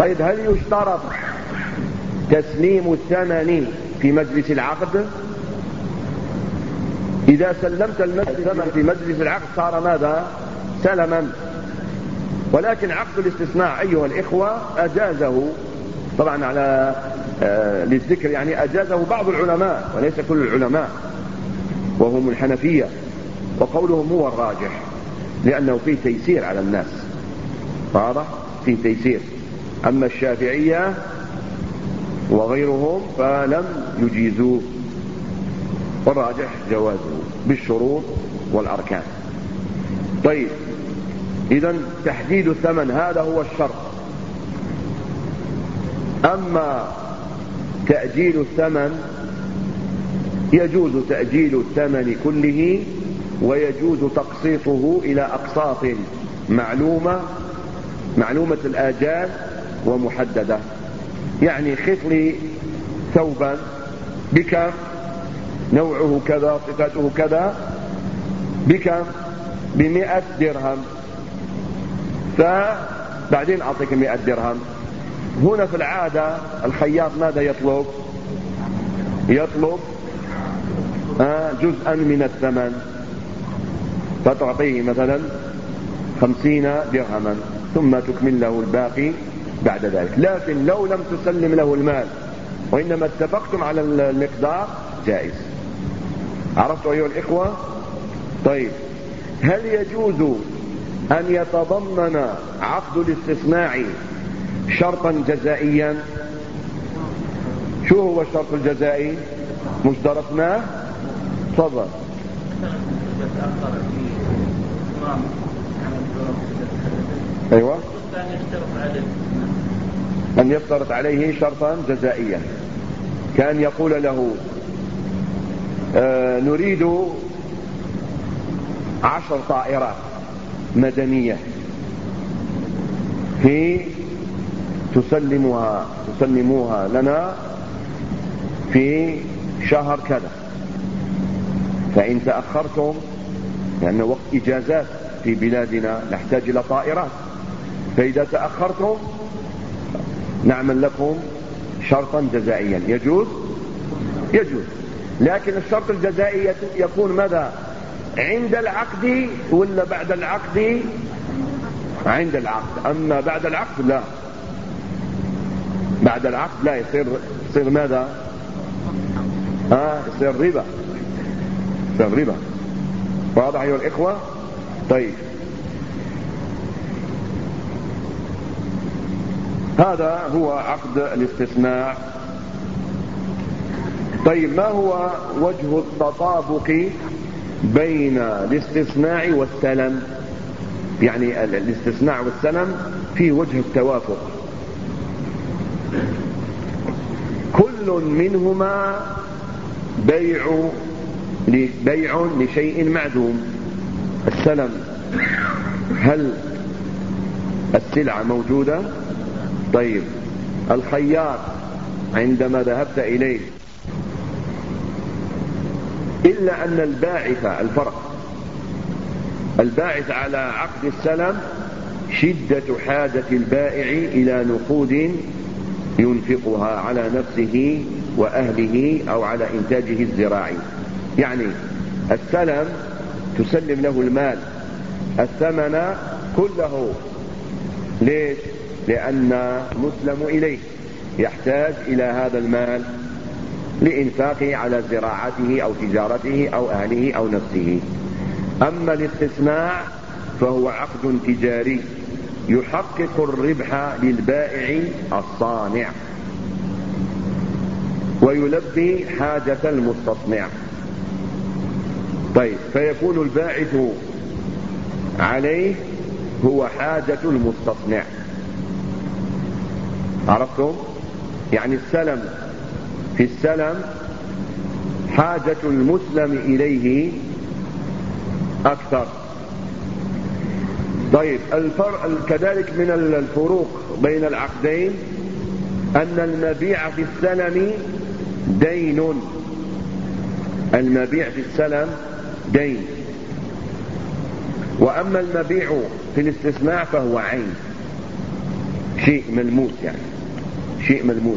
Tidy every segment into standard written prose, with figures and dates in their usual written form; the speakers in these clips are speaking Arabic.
طيب هل يشترط تسليم الثمن في مجلس العقد؟ إذا سلمت الثمن في مجلس العقد صار ماذا؟ سلما. ولكن عقد الاستثناء أيها الإخوة أجازه طبعا على للذكر، يعني أجازه بعض العلماء وليس كل العلماء، وهم الحنفية، وقولهم هو الراجح لأنه فيه تيسير على الناس، واضح؟ فيه تيسير. أما الشافعية وغيرهم فلم يجيزوه، والراجح جوازه بالشروط والأركان. طيب إذن تحديد الثمن هذا هو الشرط. أما تأجيل الثمن، يجوز تأجيل الثمن كله ويجوز تقسيطه إلى أقساط معلومة الآجال ومحددة. يعني خذ لي ثوبا بكم، نوعه كذا، صفته كذا، بكم؟ ب100 درهم، فبعدين أعطيك 100 درهم. هنا في العادة الخياط ماذا يطلب؟ يطلب جزءا من الثمن، فتعطيه مثلا 50 درهما ثم تكمل له الباقي بعد ذلك. لكن لو لم تسلم له المال وإنما اتفقتم على المقدار جائز. عرفتوا أيها الإخوة؟ طيب هل يجوز أن يتضمن عقد الاستثناء شرطا جزائيا؟ شو هو الشرط الجزائي؟ مش درسناه؟ تفضل. أيوة، أن يفترض عليه شرطا جزائيا، كان يقول له نريد 10 طائرات مدنية تسلموها لنا في شهر كذا، فإن تأخرتم، لأن وقت إجازات في بلادنا نحتاج إلى طائرات، فإذا تأخرتم نعمل لكم شرطا جزائيا. يجوز؟ يجوز. لكن الشرط الجزائي يكون ماذا؟ عند العقد ولا بعد العقد؟ عند العقد. أما بعد العقد لا، بعد العقد لا، يصير ماذا؟ يصير ربا، يصير ربا. واضح أيها الإخوة؟ طيب هذا هو عقد الاستثناء. طيب ما هو وجه التطابق بين الاستثناء والسلم؟ يعني الاستثناء والسلم في وجه التوافق، كل منهما بيع لشيء معدوم. السلم هل السلعة موجودة؟ طيب الخياط عندما ذهبت إليه، إلا أن الباعث على عقد السلم شدة حاجة البائع إلى نقود ينفقها على نفسه وأهله أو على إنتاجه الزراعي. يعني السلم تسلم له المال، الثمن كله. ليش؟ لأن مسلم إليه يحتاج إلى هذا المال لإنفاقه على زراعته أو تجارته أو أهله أو نفسه. أما الاستثناء فهو عقد تجاري يحقق الربح للبائع الصانع ويلبي حاجة المستصنع. طيب فيكون الباعث عليه هو حاجة المستصنع. عرفتم؟ يعني السلم، في السلم حاجة المسلم إليه أكثر. طيب كذلك من الفروق بين العقدين أن المبيع في السلم دين، المبيع في السلم دين، وأما المبيع في الاستثناء فهو عين، شيء ملموس يعني، شيء ملموس،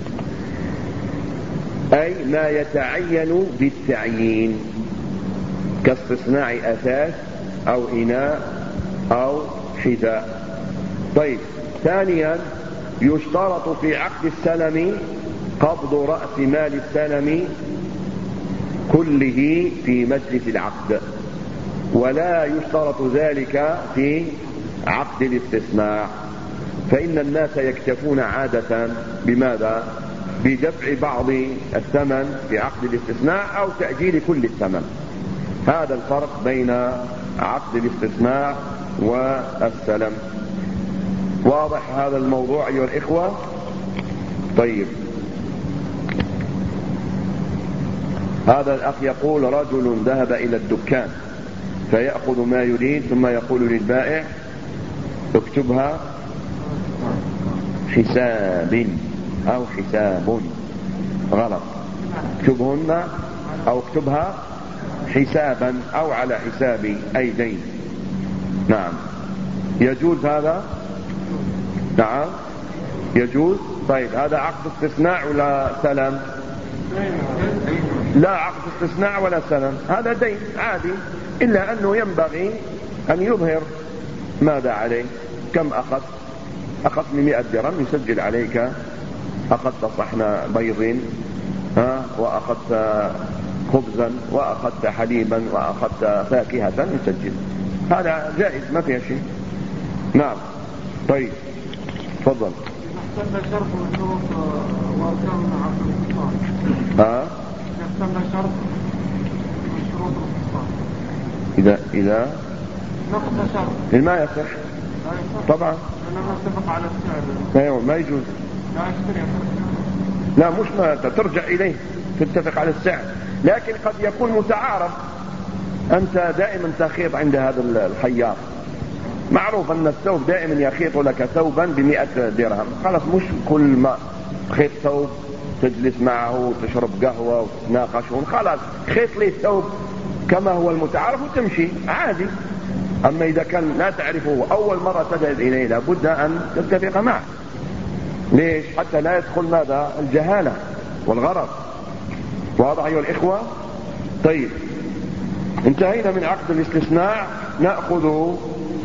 أي ما يتعين بالتعيين كاستصناع أثاث أو إناء أو حذاء. طيب، ثانيا يشترط في عقد السلم قبض رأس مال السلم كله في مجلس العقد، ولا يشترط ذلك في عقد الاستثناء، فإن الناس يكتفون عادة بماذا؟ بدفع بعض الثمن في عقد الاستثناء أو تأجيل كل الثمن. هذا الفرق بين عقد الاستثناء والسلم. واضح هذا الموضوع أيها الإخوة؟ طيب، هذا الأخ يقول: رجل ذهب إلى الدكان فيأخذ ما يريد ثم يقول للبائع: اكتبها حساب أو حساب. غلط، اكتبهن أو اكتبها حسابا أو على حسابي أي دين. نعم، يجوز هذا؟ نعم يجوز. طيب، هذا عقد استثناء ولا سلم؟ لا عقد استثناء ولا سلم، هذا دين عادي، إلا أنه ينبغي أن يظهر ماذا عليه. كم أخذت 100 درهم، يسجل عليك أخذت صحن بيض، وأخذت خبزا، وأخذت حليبا، وأخذت فاكهة، يسجل. هذا جائز ما فيها شيء. نعم. طيب، تفضل. يحتمل شرط وشروط وأركان عقد الاستثناء. يحتمل شرط وشروط الاستثناء. إذا نقص شرط ما يصح طبعا. لما اتفق على السعر ما يجوز. لا يشتري. لا، مش ما ترجع إليه تتفق على السعر، لكن قد يكون متعارف. أنت دائما تخيط عند هذا الخياط، معروف أن الثوب دائما يخيط لك ثوبا ب100 درهم، خلاص مش كل ما خيط ثوب تجلس معه وتشرب قهوة وتناقشون، خلاص خيط لي الثوب كما هو المتعارف وتمشي عادي. أما إذا كان لا تعرفه أول مرة تذهب إليه لابد أن تتفق معه. ليش؟ حتى لا يدخل ماذا؟ الجهالة والغرض. واضح أيها الإخوة؟ طيب، انتهينا من عقد الاستثناء. نأخذ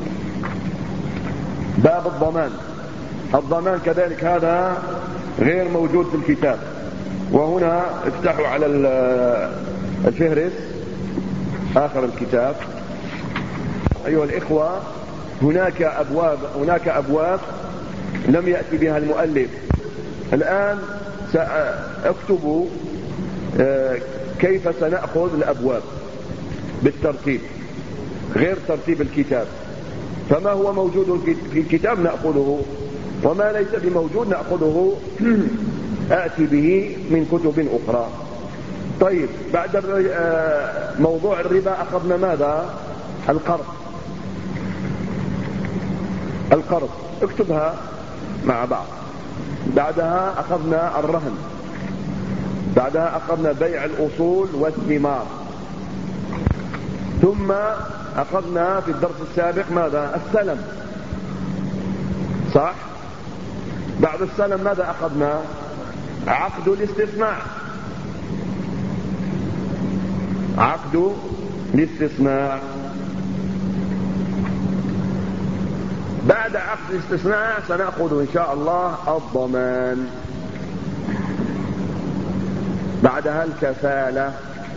باب الضمان. الضمان كذلك هذا غير موجود في الكتاب، وهنا افتحوا على الفهرس آخر الكتاب أيها الإخوة. هناك أبواب لم يأتي بها المؤلف. الآن سأكتب كيف سنأخذ الأبواب بالترتيب غير ترتيب الكتاب، فما هو موجود في الكتاب نأخذه، وما ليس بموجود نأخذه آتي به من كتب أخرى. طيب، بعد موضوع الربا أخذنا ماذا؟ القرض، اكتبها مع بعض. بعدها أخذنا الرهن، بعدها أخذنا بيع الأصول والثمار، ثم أخذنا في الدرس السابق ماذا؟ السلم، صح؟ بعد السلم ماذا أخذنا؟ عقد الاستثناء. عقد الاستثناء. بعد عقد الاستثناء سنأخذ إن شاء الله الضمان، بعدها الكفالة،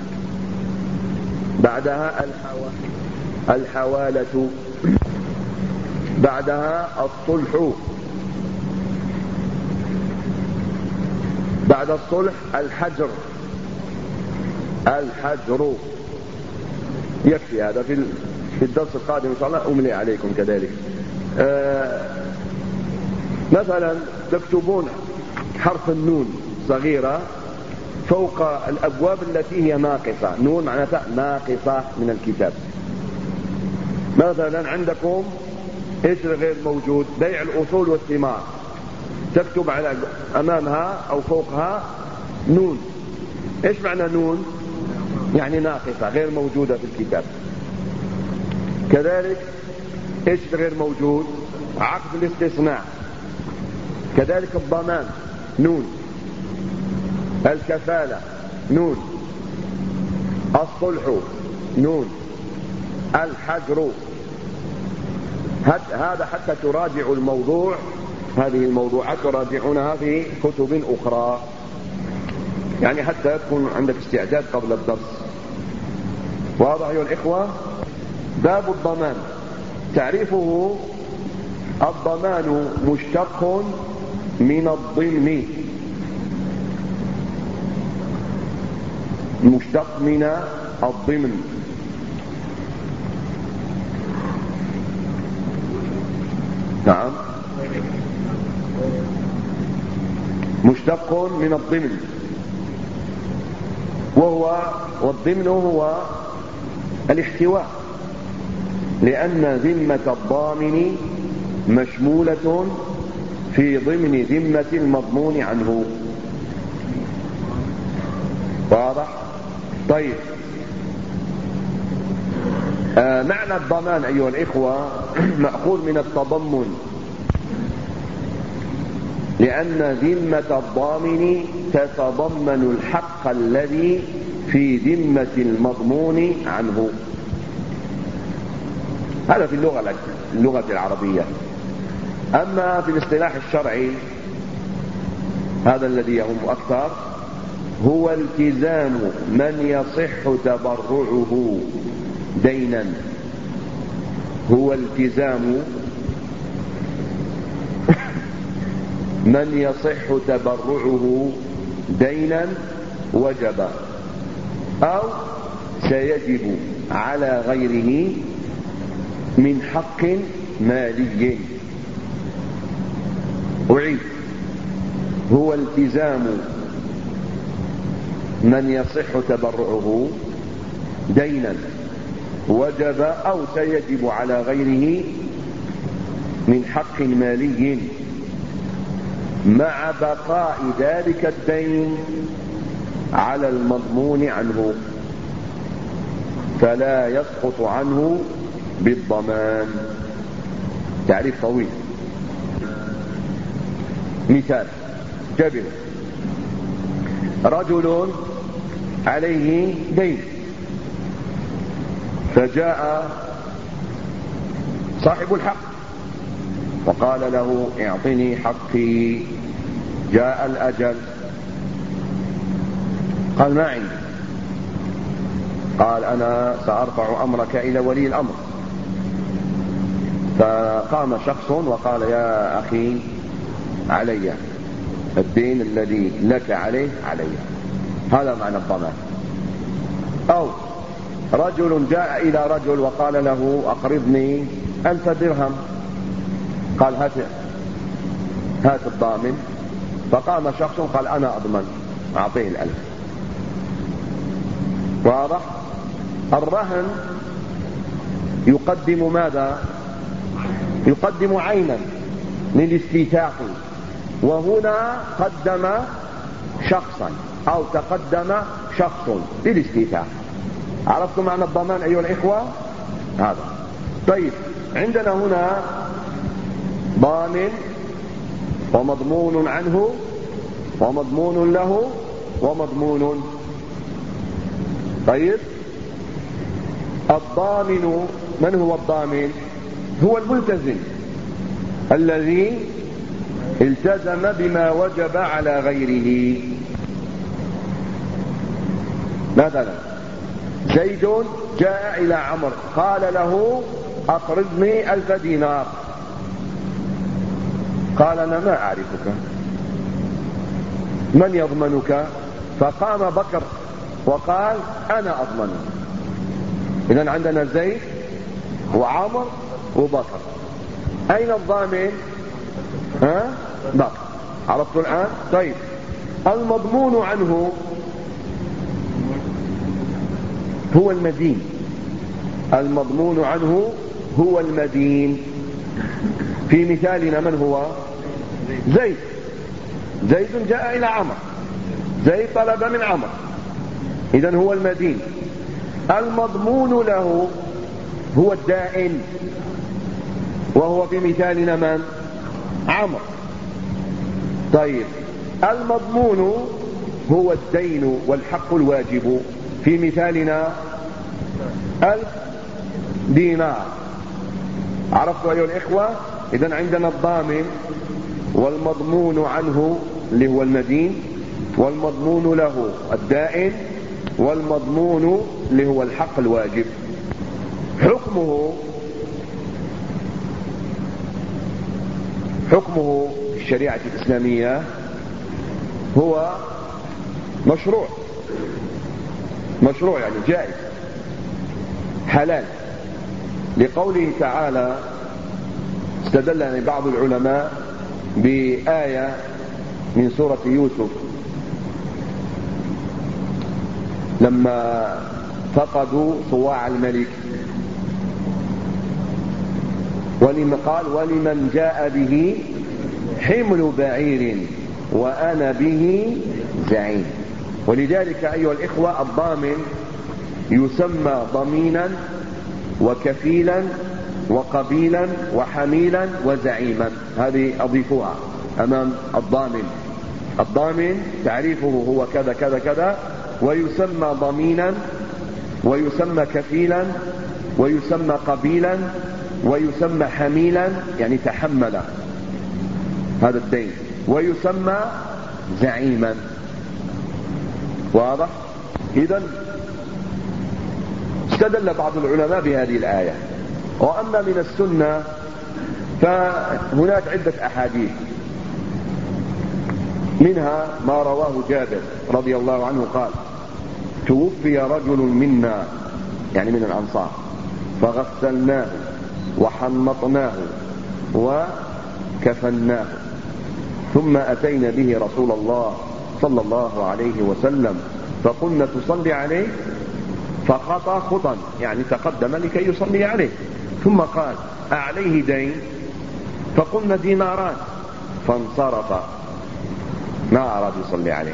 بعدها الحوالة، بعدها الصلح، بعد الصلح الحجر. يكفي هذا في الدرس القادم إن شاء الله أملي عليكم كذلك. مثلا تكتبون حرف النون صغيرة فوق الأبواب التي هي ناقصة. نون معناتها ناقصة من الكتاب. مثلا عندكم ايش غير موجود؟ بيع الأصول والثمار، تكتب على أمامها أو فوقها نون. ايش معنى نون؟ يعني ناقصة غير موجودة في الكتاب. كذلك ايش غير موجود؟ عقد الاستثناء. كذلك الضمان نون، الكفالة نون، الصلح نون، الحجر. هذا حتى تراجع الموضوع، هذه الموضوعات تراجعونها في كتب أخرى، يعني حتى يكون عندك استعداد قبل الدرس. واضح أيها الإخوة؟ باب الضمان. تعريفه: الضمان مشتق من الضمن، مشتق من الضمن. نعم، مشتق من الضمن، والضمن هو الاحتواء، لأن ذمة الضامن مشمولة في ضمن ذمة المضمون عنه. واضح؟ طيب، معنى الضمان أيها الإخوة مأخوذ من التضمن، لأن ذمة الضامن تتضمن الحق الذي في ذمة المضمون عنه. هذا في اللغة العربية. أما في الاصطلاح الشرعي، هذا الذي يهم أكثر، هو التزام من يصح تبرعه دينا. هو التزام من يصح تبرعه دينا وجب أو سيجب على غيره من حق مالي. أعيد: هو التزام من يصح تبرعه دينا وجب أو سيجب على غيره من حق مالي، مع بقاء ذلك الدين على المضمون عنه، فلا يسقط عنه بالضمان. تعريف طويل. مثال: جبل رجل عليه دين، فجاء صاحب الحق وقال له: اعطني حقي. جاء الأجل، قال: ما عندي. قال: أنا سأرفع أمرك إلى ولي الأمر. فقام شخص وقال: يا أخي، علي الدين الذي لك عليه علي. هذا معنى الضمان. أو رجل جاء إلى رجل وقال له: أقرضني 1000 درهم. قال: هات الضامن. فقام شخص قال: أنا أضمن، أعطيه 1000. واضح؟ الرهن يقدم ماذا؟ يقدم عينا للاستيثاق، وهنا قدم شخصا أو تقدم شخص للاستيثاق. عرفتم معنى الضمان أيها الإخوة؟ هذا. طيب، عندنا هنا ضامن ومضمون عنه ومضمون له ومضمون. طيب، الضامن من هو الضامن؟ هو الملتزم الذي التزم بما وجب على غيره. مثلا زيد جاء إلى عمرو قال له: أقرضني 1000 دينار. قال: أنا ما أعرفك، من يضمنك؟ فقام بكر وقال: أنا أضمنك. إذن عندنا زيد وعمر وبكر. أين الضامن؟ بكر. عرفتوا الآن؟ طيب، المضمون عنه هو المدين. المضمون عنه هو المدين. في مثالنا من هو؟ زيد. زيد جاء إلى عمرو، زيد طلب من عمرو، إذن هو المدين. المضمون له هو الدائن، وهو في مثالنا من؟ عمرو. طيب، المضمون هو الدين والحق الواجب. في مثالنا 1000 دينار. عرفتوا أيها الإخوة؟ إذن عندنا الضامن والمضمون عنه اللي هو المدين، والمضمون له الدائن، والمضمون اللي هو الحق الواجب. حكمه في الشريعة الإسلامية هو مشروع يعني جائز حلال، لقوله تعالى. استدل يعني بعض العلماء بآية من سورة يوسف لما فقدوا صواع الملك، قال ولمن جاء به حمل بعير وأنا به زعيم. ولذلك أيها الإخوة الضامن يسمى ضمينا وكفيلا وقبيلا وحميلا وزعيما. هذه أضيفوها أمام الضامن. الضامن تعريفه هو كذا كذا كذا، ويسمى ضمينا، ويسمى كفيلا، ويسمى قبيلا، ويسمى حميلا يعني تحمل هذا الدين، ويسمى زعيما. واضح؟ إذن استدل بعض العلماء بهذه الآية. وأما من السنة فهناك عدة أحاديث، منها ما رواه جابر رضي الله عنه قال: توفي رجل منا يعني من الأنصار فغسلناه وحنطناه وكفناه، ثم أتينا به رسول الله صلى الله عليه وسلم فقلنا تصلي عليه، فخطى خطا يعني تقدم لكي يصلي عليه، ثم قال: أعليه دين؟ فقلنا ديناران، فانصرف ما أراد يصلي عليه.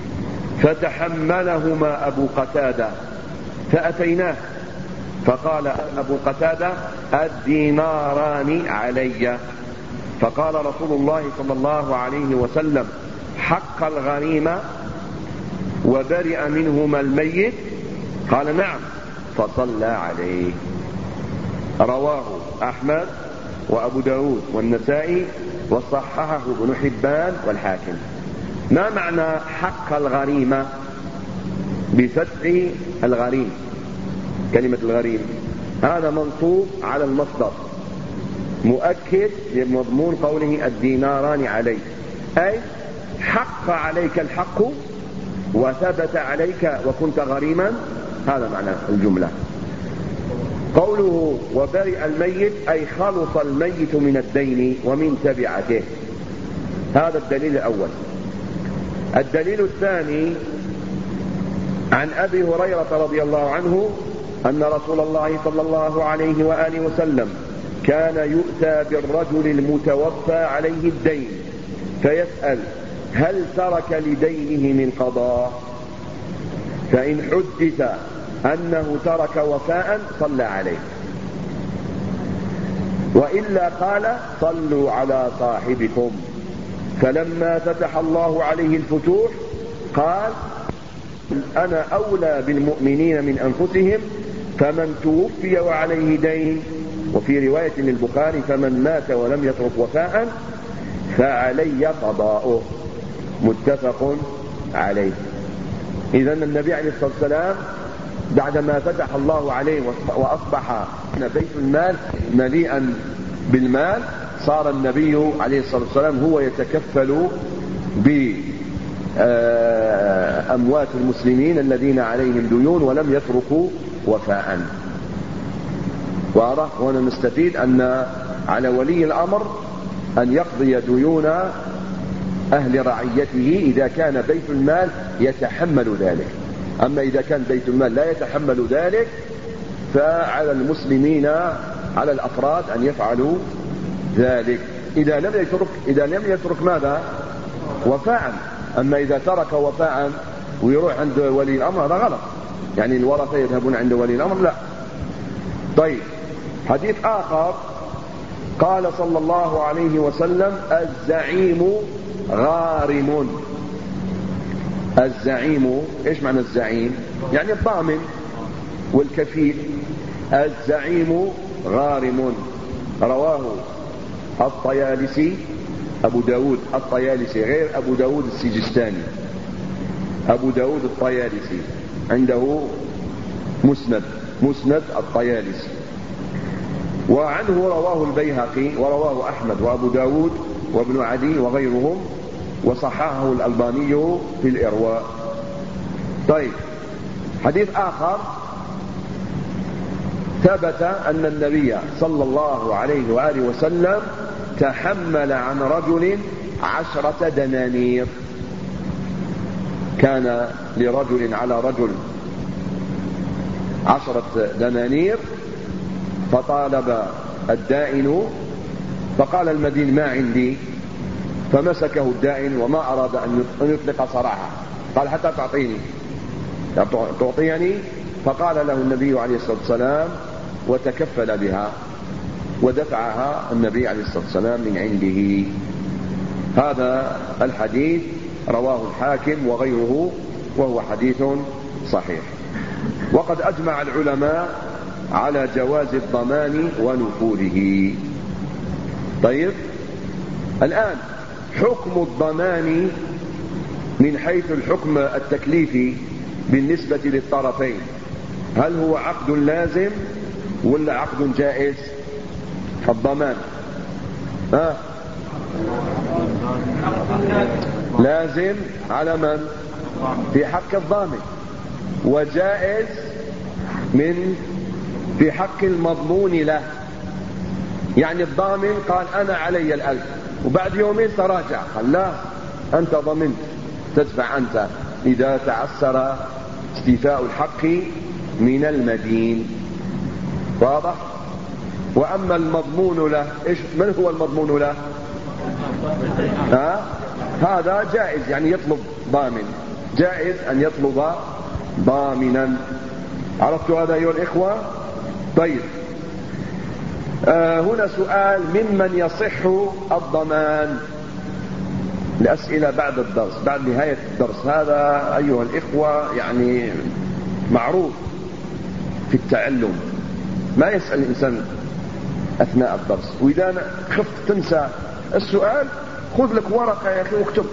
فتحملهما أبو قتادة فأتيناه فقال أبو قتادة: الديناران علي. فقال رسول الله صلى الله عليه وسلم: حق الغريمة وبرئ منهما الميت؟ قال: نعم. فصلى عليه. رواه أحمد وأبو داود والنسائي وصححه ابن حبان والحاكم. ما معنى حق الغريمة بفتح الغريم؟ كلمة الغريم هذا منصوب على المصدر مؤكد لمضمون قوله الديناران عليك، أي حق عليك الحق وثبت عليك وكنت غريما. هذا معنى الجملة. قوله وبرئ الميت أي خلص الميت من الدين ومن تبعته. هذا الدليل الأول. الدليل الثاني عن أبي هريرة رضي الله عنه أن رسول الله صلى الله عليه وآله وسلم كان يؤتى بالرجل المتوفى عليه الدين فيسأل: هل ترك لدينه من قضاء؟ فإن حدث أنه ترك وفاء صلى عليه، وإلا قال: صلوا على صاحبكم. فلما فتح الله عليه الفتوح قال: أنا أولى بالمؤمنين من أنفسهم، فمن توفي وعليه دين. وفي رواية للبخاري: فمن مات ولم يترك وفاء فعلي قضاؤه. متفق عليه. إذن النبي عليه الصلاة والسلام بعدما فتح الله عليه وأصبح بيت المال مليئا بالمال، صار النبي عليه الصلاة والسلام هو يتكفل بأموات المسلمين الذين عليهم ديون ولم يتركوا وفاء. واضح؟ هنا نستفيد أن على ولي الأمر أن يقضي ديون أهل رعيته إذا كان بيت المال يتحمل ذلك. أما إذا كان بيت المال لا يتحمل ذلك فعلى المسلمين على الأفراد أن يفعلوا ذلك إذا لم يترك ماذا؟ وفاء. أما إذا ترك وفاء ويروح عند ولي الأمر هذا غلط، يعني الورثة يذهبون عند ولي الأمر لا. طيب، حديث آخر قال صلى الله عليه وسلم: الزعيم غارم. الزعيم، ايش معنى الزعيم؟ يعني الضامن والكفيل. الزعيم غارم. رواه الطيالسي، أبو داود الطيالسي، غير أبو داود السجستاني. أبو داود الطيالسي عنده مسند الطيالسي. وعنه رواه البيهقي ورواه أحمد وأبو داود وابن عدي وغيرهم، وصححه الألباني في الإرواء. طيب، حديث آخر: ثبت أن النبي صلى الله عليه وآله وسلم تحمل عن رجل 10 دنانير. كان لرجل على رجل 10 دنانير، فطالب الدائن، فقال المدين: ما عندي. فمسكه الدائن وما أراد أن يطلق صراحة، قال: حتى تعطيني. فقال له النبي عليه الصلاة والسلام وتكفل بها، ودفعها النبي عليه الصلاة والسلام من عنده. هذا الحديث رواه الحاكم وغيره، وهو حديث صحيح. وقد أجمع العلماء على جواز الضمان ونفوذه. طيب، الآن حكم الضمان من حيث الحكم التكليفي بالنسبة للطرفين: هل هو عقد لازم ولا عقد جائز؟ الضمان لازم على من؟ في حق الضامن، وجائز في حق المضمون له. يعني الضامن قال: أنا علي 1000، وبعد يومين تراجع قال: لا، أنت ضمنت، تدفع أنت إذا تعسر استيفاء الحق من المدين. واضح؟ وأما المضمون له، من هو المضمون له؟ هذا جائز، يعني يطلب ضامن، جائز أن يطلب ضامنا. عرفتوا هذا أيها الإخوة؟ طيب، هنا سؤال: ممن يصح الضمان؟ الأسئلة بعد الدرس، بعد نهاية الدرس. هذا أيها الإخوة يعني معروف في التعلم، ما يسأل الإنسان أثناء الدرس. وإذا خفت تنسى السؤال، خذ لك ورقة يا أخي واكتب.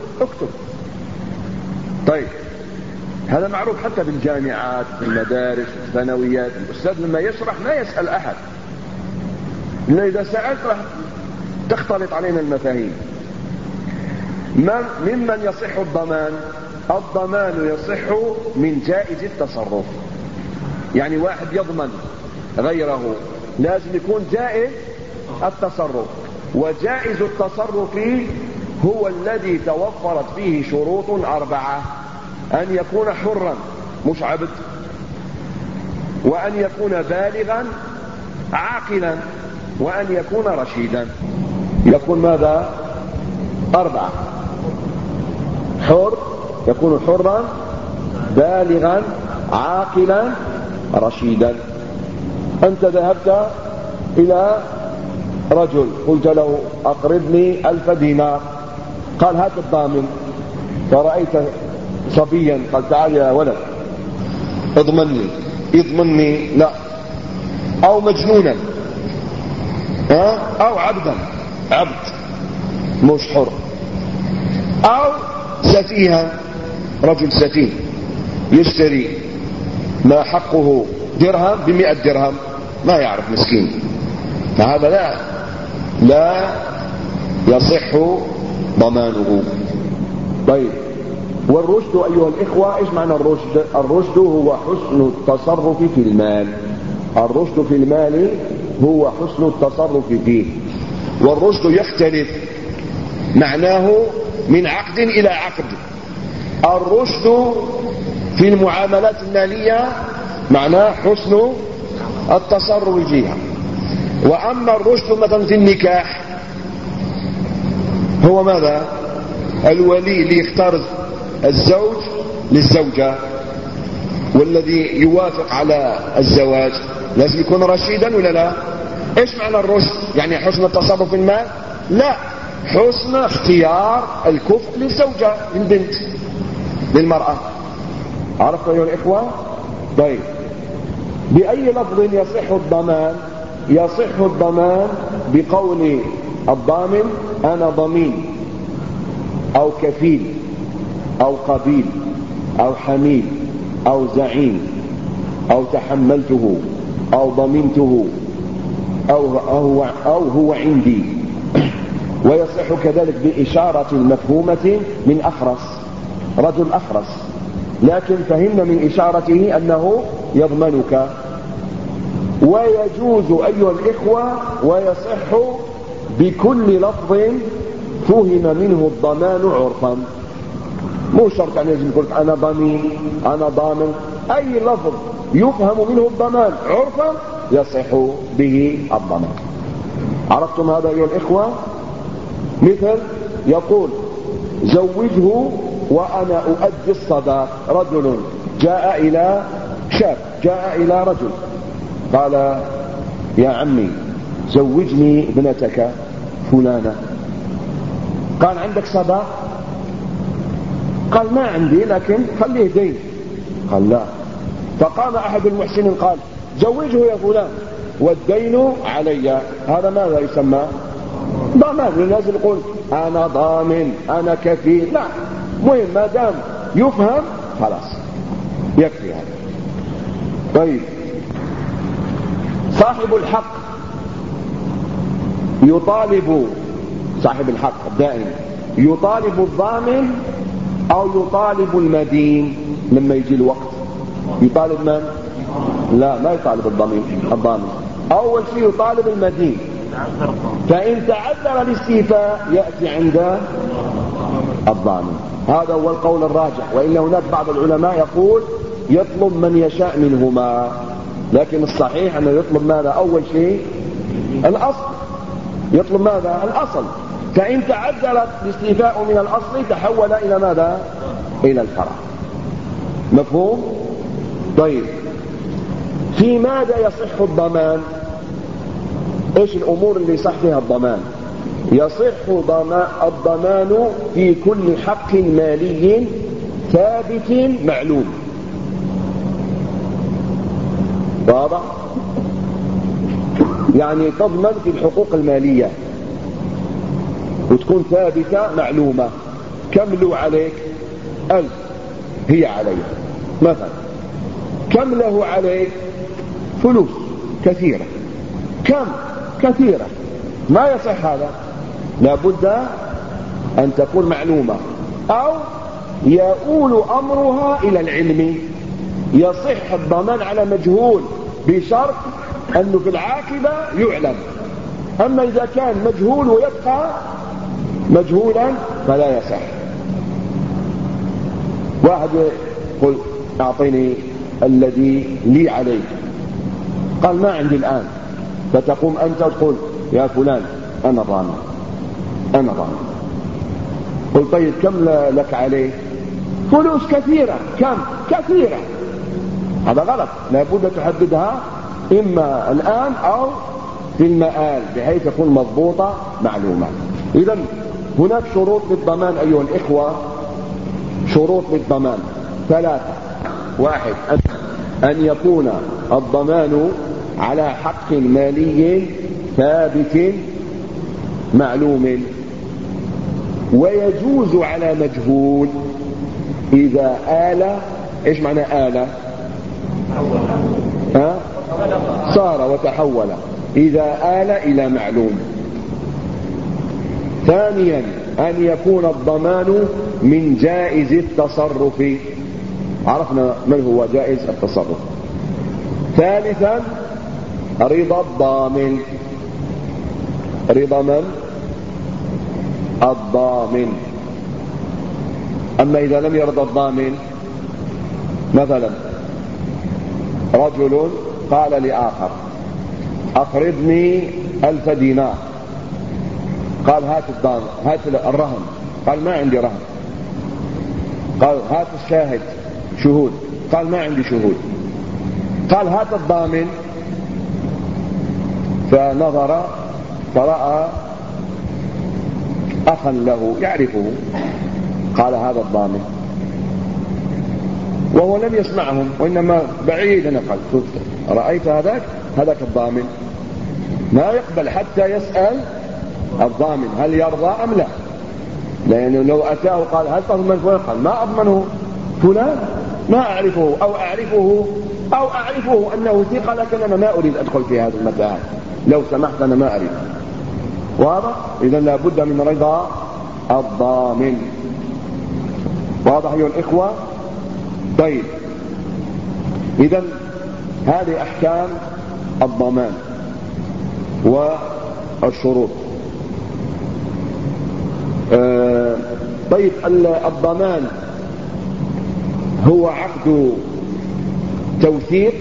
طيب، هذا معروف حتى بالجامعات، في المدارس، في الثانويات. الأستاذ لما يشرح ما يسأل أحد، لأن إذا سألت راح تختلط علينا المفاهيم. ممن يصح الضمان؟ الضمان يصح من جائز التصرف. يعني واحد يضمن غيره لازم يكون جائز التصرف. وجائز التصرف هو الذي توفرت فيه شروط 4: أن يكون حرا مش عبد، وأن يكون بالغا عاقلا، وأن يكون رشيدا. يكون ماذا؟ 4: حر، يكون حرا، بالغا، عاقلا، رشيدا. أنت ذهبت إلى رجل قلت له: أقرضني 1000 دينار. قال: هات الضامن. فرأيت صبيا قال: تعال يا ولد اضمني. يضمني؟ لا. أو مجنونا، أو عبد مش حر، أو سفيها، رجل سفيه يشتري ما حقه درهم ب100 درهم، ما يعرف مسكين، فهذا لا يصح ضمانه. طيب، والرشد أيها الإخوة، إيش معنى الرشد؟ الرشد هو حسن التصرف في المال. الرشد في المال هو حسن التصرف فيه. والرشد يختلف معناه من عقد إلى عقد. الرشد في المعاملات المالية معناه حسن التصرف فيها. وأما الرشد مثلا في النكاح هو ماذا؟ الولي اللي يختار الزوج للزوجة، والذي يوافق على الزواج لازم يكون رشيدا ولا لا؟ ايش معنى الرشد؟ يعني حسن التصرف في المال؟ لا، حسن اختيار الكفء للزوجة، للبنت، للمرأة. عرفتوا أيها الإخوة؟ طيب، بأي لفظ يصح الضمان؟ يصح الضمان بقول الضامن أنا ضمين أو كفيل أو قبيل أو حميل أو زعيم أو تحملته أو ضمنته أو هو عندي. ويصح كذلك بإشارة مفهومة من أخرس، رجل أخرس، لكن فهمنا من إشارته أنه يضمنك. ويجوز أيها الإخوة ويصح بكل لفظ فهم منه الضمان عرفا. مو شرط أن يجب يقول أنا ضمين أنا ضامن، أي لفظ يفهم منه الضمان عرفا يصح به الضمان. عرفتم هذا أيها الإخوة؟ مثل يقول زوجه وأنا أؤدي الصداق. رجل جاء إلى شاب، جاء إلى رجل قال يا عمي زوجني ابنتك فلانة. قال عندك صداق؟ قال ما عندي لكن خليه دين. قال لا. فقام أحد المحسنين قال زوجه يا فلان والدين علي. هذا ماذا يسمى؟ ضمان. لازم يقول أنا ضامن أنا كفيل، لا، مهم ما دام يفهم خلاص يكفي هذا. طيب، صاحب الحق يطالب، صاحب الحق دائما يطالب الضامن أو يطالب المدين لما يجي الوقت؟ يطالب من؟ لا، ما يطالب الضامن. أول شيء يطالب المدين، فإن تعذر الاستيفاء يأتي عند الضامن. هذا هو القول الراجح، وإلا هناك بعض العلماء يقول يطلب من يشاء منهما، لكن الصحيح أنه يطلب ماذا؟ أول شيء الأصل. يطلب ماذا؟ الأصل. فإن تعذر الاستيفاء من الأصل تحول إلى ماذا؟ إلى الفرع. مفهوم؟ طيب، في ماذا يصح الضمان؟ ايش الامور اللي يصح فيها الضمان؟ يصح الضمان في كل حق مالي ثابت معلوم. واضح؟ يعني تضمن في الحقوق المالية وتكون ثابتة معلومة. كم له عليك؟ 1000 هي علي مثلا. كم له عليك؟ فلوس كثيرة. كم؟ كثيرة. ما يصح هذا، لابد أن تكون معلومة أو يؤول أمرها إلى العلم. يصح الضمان على مجهول بشرط أنه في العاقبة يعلم. أما إذا كان مجهول ويبقى مجهولا فلا يصح. واحد يقول أعطيني الذي لي عليك، قال ما عندي الآن، فتقوم أنت وتقول يا فلان أنا ضامن أنا ضامن. قل طيب كم لك عليه؟ فلوس كثيرة. كم؟ كثيرة. هذا غلط، لابد تحددها إما الآن أو في المآل بحيث تكون مضبوطة معلومة. إذن هناك شروط للضمان أيها الإخوة، شروط للضمان 3. 1 أن يكون الضمان على حق مالي ثابت معلوم، ويجوز على مجهول إذا آل. إيش معنى آل؟ صار وتحول. إذا آل إلى معلوم. 2 أن يكون الضمان من جائز التصرف. عرفنا من هو جائز التصرف. 3 رضا الضامن. رضا من؟ الضامن. أما إذا لم يرضى الضامن، مثلا رجل قال لآخر أقرضني 1000 دينار، قال هات الضامن، هات الرهن، قال ما عندي رهن. قال هات الشاهد شهود، قال ما عندي شهود. قال هات الضامن، فنظر فرأى أخا له يعرفه، قال هذا الضامن، وهو لم يسمعهم وإنما بعيدا قال رأيت هذاك الضامن، ما يقبل حتى يسأل الضامن هل يرضى أم لا، لأنه لو أتاه قال هل تضمن فلان، قال ما أضمنه فلان، ما أعرفه أو أعرفه أنه ثقة لكن أنا ما أريد أدخل في هذا المتاهات، لو سمحت أنا ما أريد. واضح؟ إذا لابد من رضا الضامن. واضح أيها الإخوة؟ طيب، إذا هذه أحكام الضمان والشروط. طيب، الضمان هو عقد توثيق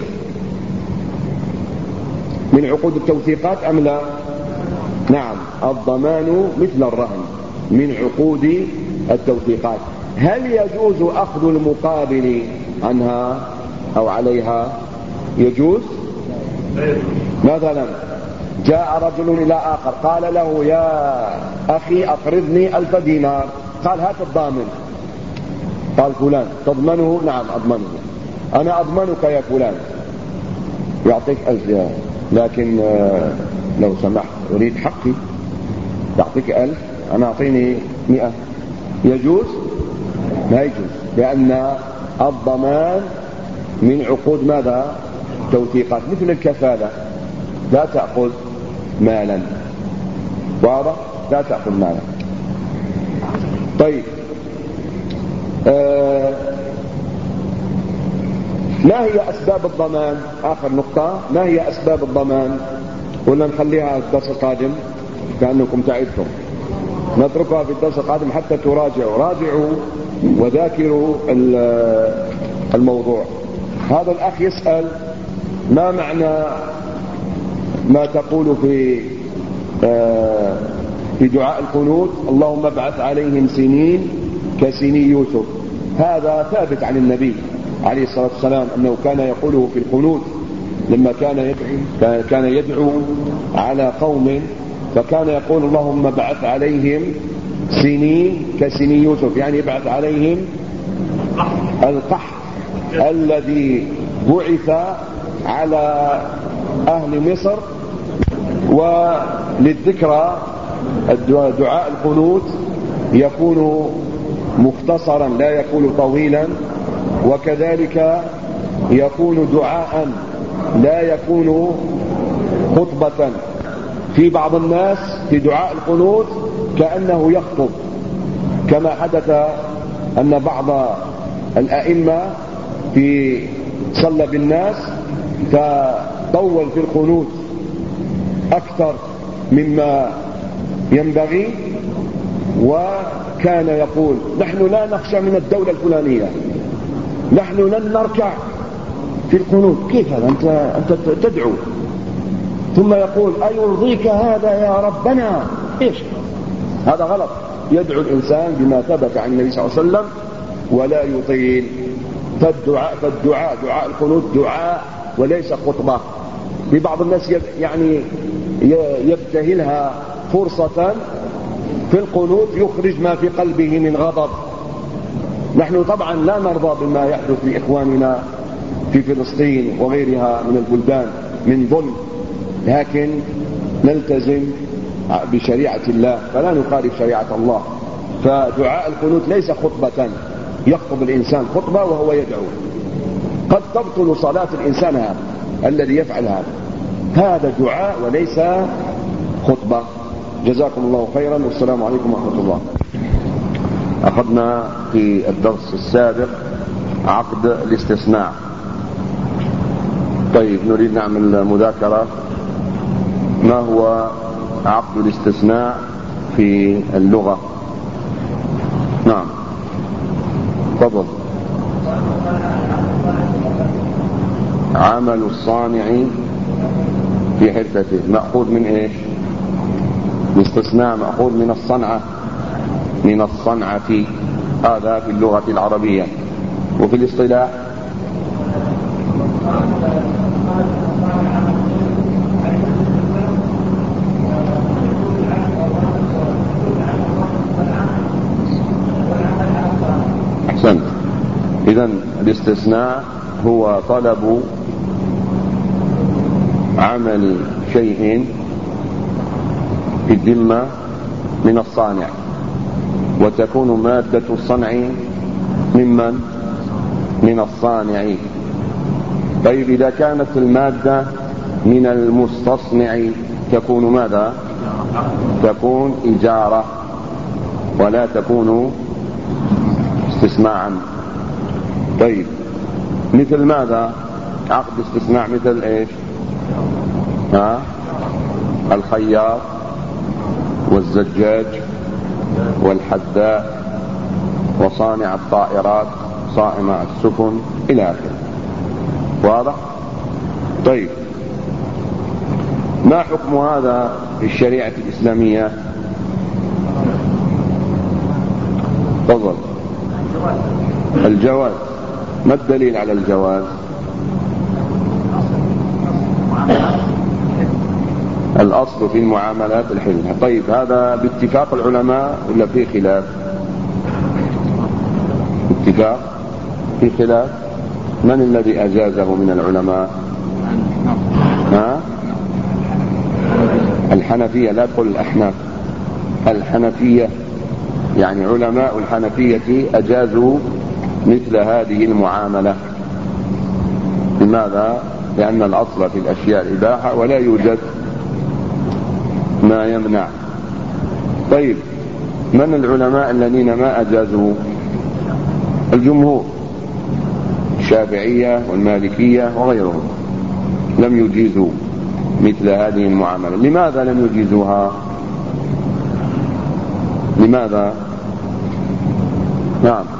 من عقود التوثيقات أم لا؟ نعم، الضمان مثل الرهن من عقود التوثيقات. هل يجوز أخذ المقابل عنها أو عليها؟ يجوز. مثلا جاء رجل إلى آخر قال له يا أخي أقرضني 1000 دينار، قال هات الضامن، قال فلان تضمنه؟ نعم أضمنه، أنا أضمنك يا فلان، يعطيك 1000 لكن لو سمحت أريد حقي، يعطيك 1000 أنا أعطيني 100. يجوز؟ لا يجوز، لأن الضمان من عقود ماذا؟ توثيقات، مثل الكفالة لا تأخذ مالا. واضح؟ لا تأخذ مالا. طيب، ما هي أسباب الضمان؟ آخر نقطة، ما هي أسباب الضمان؟ ولا نخليها الدرس القادم كأنكم تعبتم؟ نتركها في الدرس القادم حتى راجعوا وذاكروا الموضوع. هذا الأخ يسأل ما معنى ما تقول في دعاء القنوت اللهم ابعث عليهم سنين كسني يوسف؟ هذا ثابت عن النبي عليه الصلاة والسلام أنه كان يقوله في القنوت لما كان يدعو على قوم، فكان يقول اللهم ابعث عليهم سنين كسني يوسف، يعني ابعث عليهم القحط الذي بعث على أهل مصر. وللذكرى دعاء القنوت يكون مختصرا لا يكون طويلا، وكذلك يكون دعاء لا يكون خطبة. في بعض الناس في دعاء القنوت كأنه يخطب، كما حدث أن بعض الأئمة صلى بالناس فطول في القنوت أكثر مما ينبغي، وكان يقول نحن لا نخشى من الدولة الفلانية، نحن لن نركع في القنوت. كيف هذا؟ أنت تدعو ثم يقول أيرضيك هذا يا ربنا؟ إيش هذا؟ غلط. يدعو الإنسان بما ثبت عن النبي صلى الله عليه وسلم ولا يطيل. فالدعاء دعاء القنوت دعاء وليس خطبة. في بعض الناس يعني يبتهلها فرصة في القنوت يخرج ما في قلبه من غضب. نحن طبعا لا نرضى بما يحدث لإخواننا في فلسطين وغيرها من البلدان من ظلم، لكن نلتزم بشريعة الله فلا نخالف شريعة الله. فدعاء القنوت ليس خطبة يخطب الإنسان خطبة وهو يدعو، قد تبطل صلاة الإنسان هذا الذي يفعل هذا دعاء وليس خطبة. جزاكم الله خيرا، والسلام عليكم ورحمة الله. أخذنا في الدرس السابق عقد الاستثناء. طيب، نريد نعمل مذاكرة. ما هو عقد الاستثناء في اللغة؟ نعم، تفضل. عمل الصانع في حرفته مأخوذ من ايش؟ الاستثناء مأخوذ من الصنعة، من الصنعة. هذا في اللغة العربية. وفي الاصطلاح أحسنت. إذن الاستثناء هو طلب عمل شيء في الذمة من الصانع، وتكون مادة الصنع ممن؟ من الصانع. طيب إذا كانت المادة من المستصنع تكون ماذا؟ تكون إجارة ولا تكون استثناء. طيب مثل ماذا؟ عقد استثناء مثل ايش؟ الخياط والزجاج والحداء وصانع الطائرات، صائمة السفن إلى آخره. واضح؟ طيب ما حكم هذا في الشريعة الإسلامية؟ تفضل. الجواز. ما الدليل على الجواز؟ الأصل في المعاملات الحل. طيب هذا باتفاق العلماء ولا في خلاف؟ اتفاق؟ في خلاف؟ من الذي أجازه من العلماء؟ الحنفية، لا تقل الأحناف، الحنفية، يعني علماء الحنفية أجازوا مثل هذه المعاملة. لماذا؟ لأن الأصل في الأشياء الإباحة ولا يوجد ما يمنع. طيب من العلماء الذين ما أجازوا؟ الجمهور، الشافعية والمالكية وغيرهم لم يجيزوا مثل هذه المعاملة. لماذا لم يجيزوها؟ لماذا؟ نعم،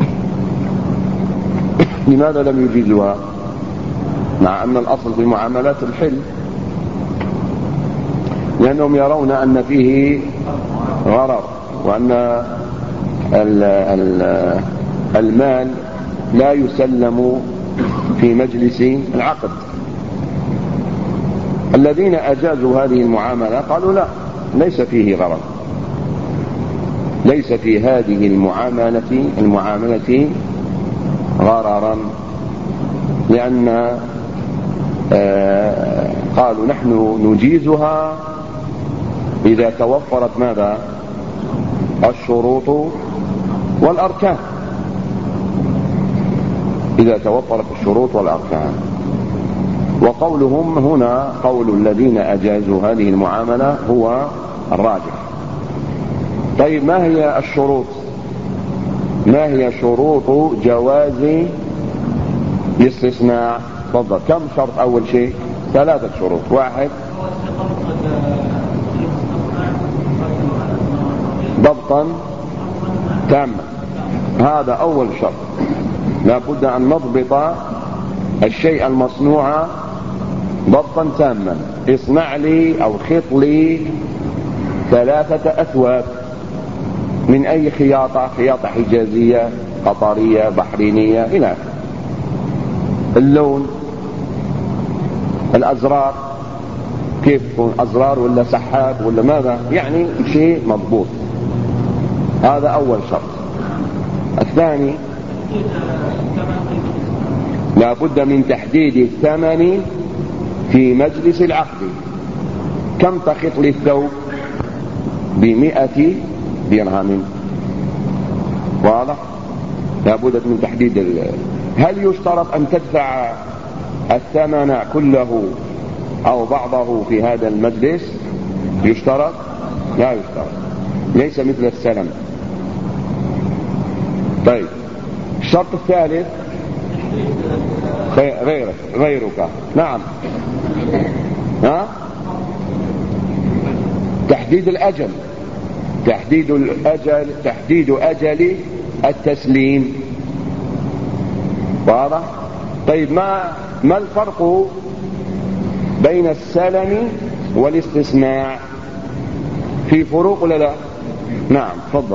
لماذا لم يجيزوها مع أن الأصل في المعاملات الحل؟ لأنهم يرون أن فيه غرر، وأن المال لا يسلم في مجلس العقد. الذين أجازوا هذه المعاملة قالوا لا، ليس فيه غرر، ليس في هذه المعاملة غررا، لأن قالوا نحن نجيزها إذا توفرت ماذا؟ الشروط والأركان. إذا توفرت الشروط والأركان. وقولهم هنا قول الذين أجازوا هذه المعاملة هو الراجح. طيب ما هي الشروط؟ ما هي شروط جواز الاستثناء؟ تفضل. كم شرط؟ أول شيء 3 شروط. 1 ضبطا تاما، هذا أول شرط. لا بد أن نضبط الشيء المصنوع ضبطا تاما. اصنع لي أو خط لي 3 أثواب من أي خياطة، خياطة حجازية، قطرية، بحرينية إلى آخره. اللون، الأزرار، كيف تكون أزرار ولا سحاب ولا ماذا، يعني شيء مضبوط. هذا أول شرط. الثاني لا بد من تحديد الثمن في مجلس العقد. كم تخط لي الثوب؟ ب100 درهم. واضح؟ لا بد من تحديد هل يشترط أن تدفع الثمن كله أو بعضه في هذا المجلس؟ يشترط؟ لا يشترط، ليس مثل السلم. طيب الشرط الثالث غيرك. نعم. تحديد الأجل، تحديد أجل التسليم. واضح؟ طيب ما الفرق بين السلم والاستثناء؟ في فروق ولا لا؟ نعم تفضل.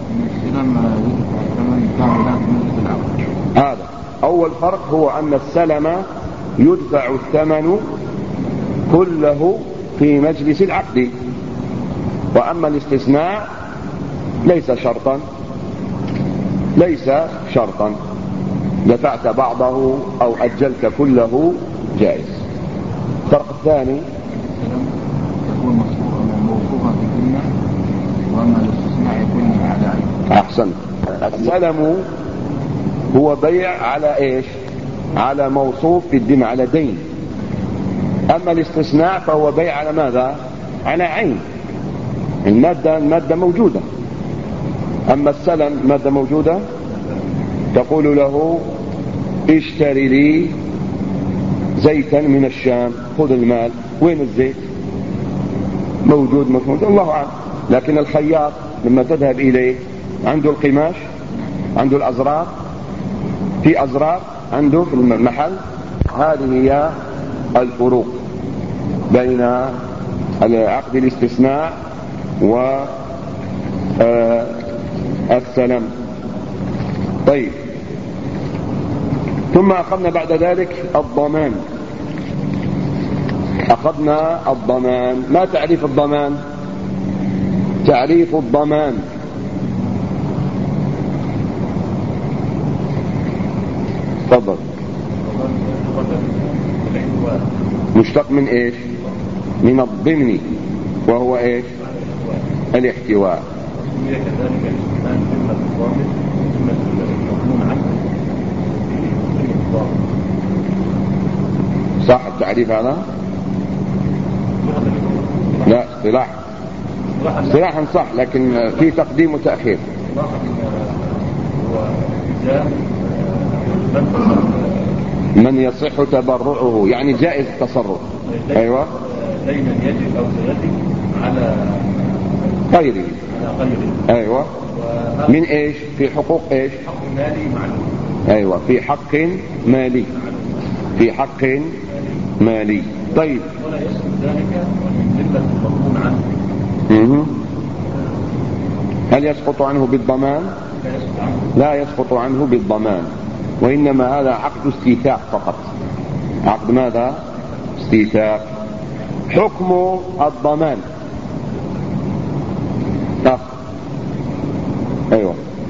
هذا أول فرق، هو أن السلم يدفع الثمن كله في مجلس العقد، وأما الاستثناء ليس شرطا، ليس شرطا، دفعت بعضه أو أجلت كله جائز. الفرق الثاني يكون موصوفا بالذمة، وأما الاستثناء يكون على عين. أحسن. السلم هو بيع على إيش؟ على موصوف بالذمة، على دين. أما الاستثناء فهو بيع على ماذا؟ على عين. المادة موجودة. أما السلم مادة موجودة، تقول له اشتري لي زيتا من الشام، خذ المال. وين الزيت؟ موجود مفهوم، الله أعلم. لكن الخياط لما تذهب إليه عنده القماش، عنده الأزرار، في أزرار عنده في المحل. هذه هي الفروق بين عقد الاستثناء والسلم. طيب، ثم أخذنا بعد ذلك الضمان. أخذنا الضمان. ما تعريف الضمان؟ تعريف الضمان تفضل. مشتق من ايش؟ من الضمن، وهو ايش؟ الاحتواء. صح التعريف هذا؟ لا، اصطلاحا صح، لكن في تقديم وتأخير. من يصح تبرعه، يعني جائز التصرف. ايوه، دينا يجب او سيجب على غيره. ايوه، من ايش؟ في حقوق ايش؟ حق مالي معلوم. ايوه، في حق مالي، في حق مالي. طيب، ولا يسقط ذلك من ذمة المضمون عنه. هل يسقط عنه بالضمان؟ لا يسقط عنه بالضمان، وإنما هذا عقد استيثاق فقط. عقد ماذا؟ استيثاق. حكم الضمان. ايوه،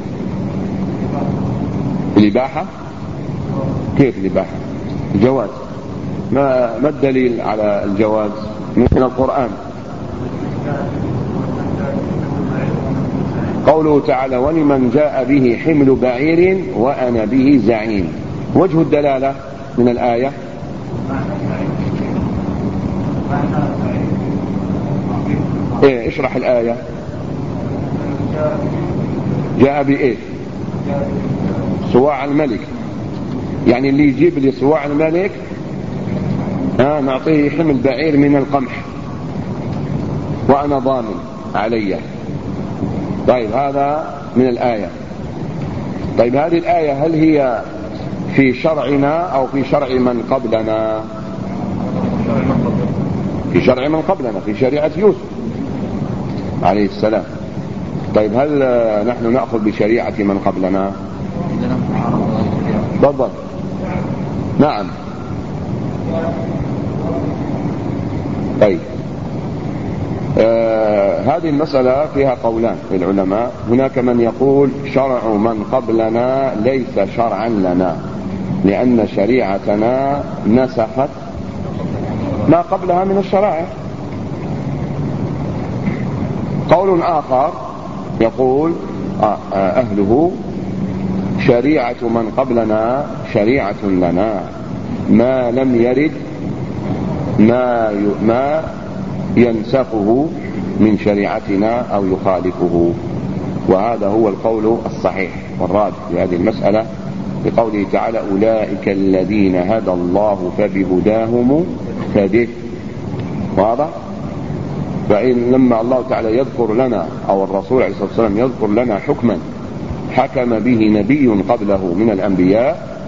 الإباحة. كيف الإباحة؟ الجواز. ما الدليل على الجواز؟ من القرآن قوله تعالى: ولمن جاء به حمل بعير وأنا به زعيم. وجه الدلالة من الآية ايه؟ اشرح الآية. جاء بإيه؟ صواع الملك، يعني اللي يجيب لي صواع الملك نعطيه حمل بعير من القمح وأنا ضامن عليه. طيب، هذا من الآية. طيب، هذه الآية هل هي في شرعنا أو في شرع من قبلنا؟ في شرع من قبلنا، في شريعة يوسف عليه السلام. طيب، هل نحن نأخذ بشريعة من قبلنا؟ تفضل. نعم. طيب، هذه المسألة فيها قولان للعلماء. هناك من يقول شرع من قبلنا ليس شرعا لنا، لأن شريعتنا نسخت ما قبلها من الشرائع. قول آخر يقول أهله شريعة من قبلنا شريعة لنا، ما لم يرد ما ينسخه من شريعتنا أو يخالفه. وهذا هو القول الصحيح والراجح في هذه المسألة، بقوله تعالى: أولئك الذين هدى الله فبهداهم اقتده. واضح؟ فإن لما الله تعالى يذكر لنا أو الرسول عليه الصلاة والسلام يذكر لنا حكما حكم به نبي قبله من الأنبياء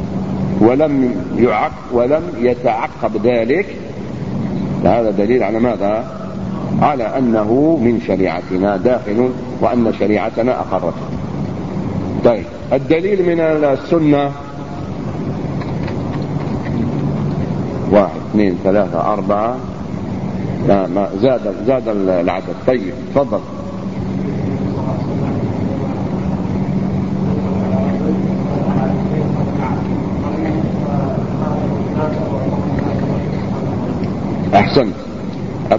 ولم يتعقب ذلك، فهذا دليل على ماذا؟ على أنه من شريعتنا داخل، وأن شريعتنا أقرته. طيب، الدليل من السنة 1 2 3 4. لا، ما زاد العدد. طيب، تفضل.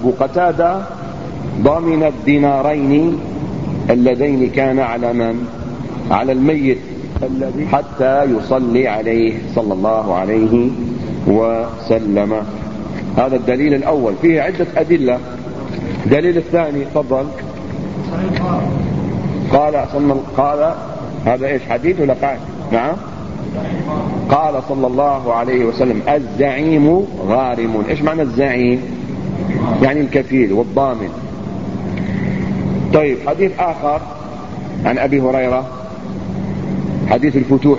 أبو قتادة ضامن الدينارين اللذين كان على من؟ على الميت الذي حتى يصلي عليه صلى الله عليه وسلم. هذا الدليل الأول، فيه عدة أدلة. دليل الثاني تفضل. قال هذا إيش حديث ولا قال؟ نعم. قال صلى الله عليه وسلم الزعيم غارم. إيش معنى الزعيم؟ يعني الكفيل والضامن. طيب حديث آخر عن أبي هريرة، حديث الفتوح.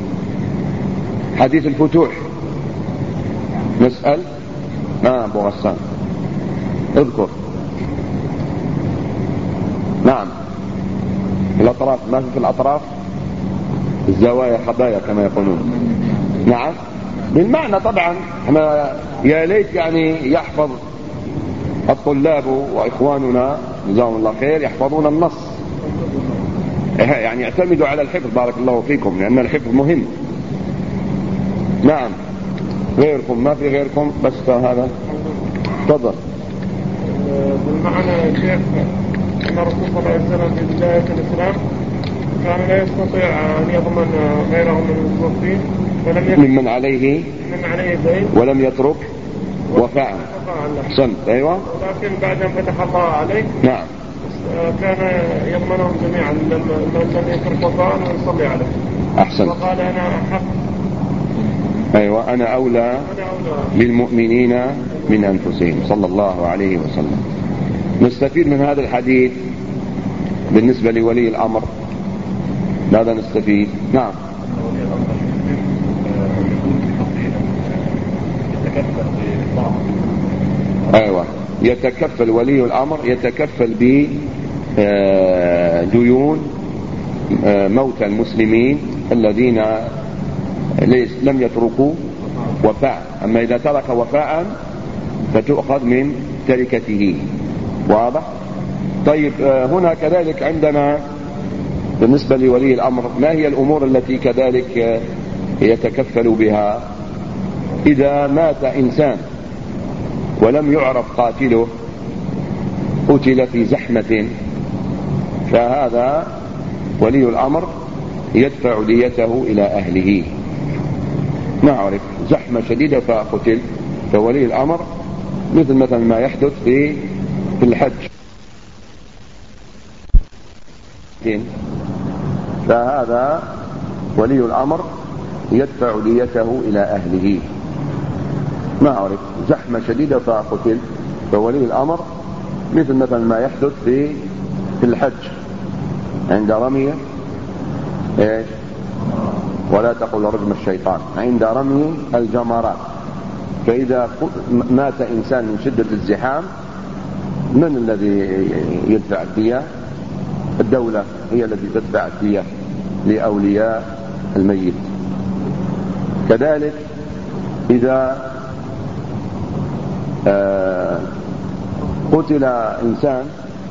حديث الفتوح نسأل أبو غسان اذكر. نعم الأطراف، ما في الأطراف الزوايا خبايا كما يقولون. نعم بالمعنى طبعا. احنا يا ليت يعني يحفظ الطلاب وإخواننا جزاهم الله خير يحفظون النص، يعني اعتمدوا على الحفظ بارك الله فيكم، لأن الحفظ مهم. نعم غيركم، ما في غيركم بس هذا. تفضل. بالمعنى يا شيخ أن الرسول صلى الله عليه وسلم في بداية الإسلام كان لا يستطيع أن يضمن غيره من الموظفين، ممن عليه دين ولم يترك وفاء. أحسنت. أيوة. ولكن بعد أن فتح الله عليه نعم كان يضمنهم جميعا من لم يترك وفاء ويصلي عليه. أحسنت. وقال أنا أحق. أيوة أنا أولى بالمؤمنين من أنفسهم صلى الله عليه وسلم. نستفيد من هذا الحديث بالنسبة لولي الأمر ماذا نستفيد؟ نعم. أيوة يتكفل ولي الأمر، يتكفل بديون موتى المسلمين الذين لم يتركوا وفاء. أما إذا ترك وفاء فتؤخذ من تركته. واضح؟ طيب هنا كذلك عندنا بالنسبة لولي الأمر ما هي الأمور التي كذلك يتكفل بها؟ إذا مات إنسان ولم يعرف قاتله، قتل في زحمة، فهذا ولي الأمر يدفع ديته إلى أهله. نعرف زحمة شديدة فقتل، فولي الأمر مثل ما يحدث في الحج، فهذا ولي الأمر يدفع ديته إلى أهله. ما أعرف زحمة شديدة فقتل، فولي الأمر مثل ما يحدث في الحج عند رمي إيش؟ ولا تقل رجم الشيطان، عند رمي الجمرات. فإذا مات إنسان من شدة الزحام من الذي يدفع الدية؟ الدولة هي التي تدفع الدية لأولياء الميت. كذلك إذا قتل إنسان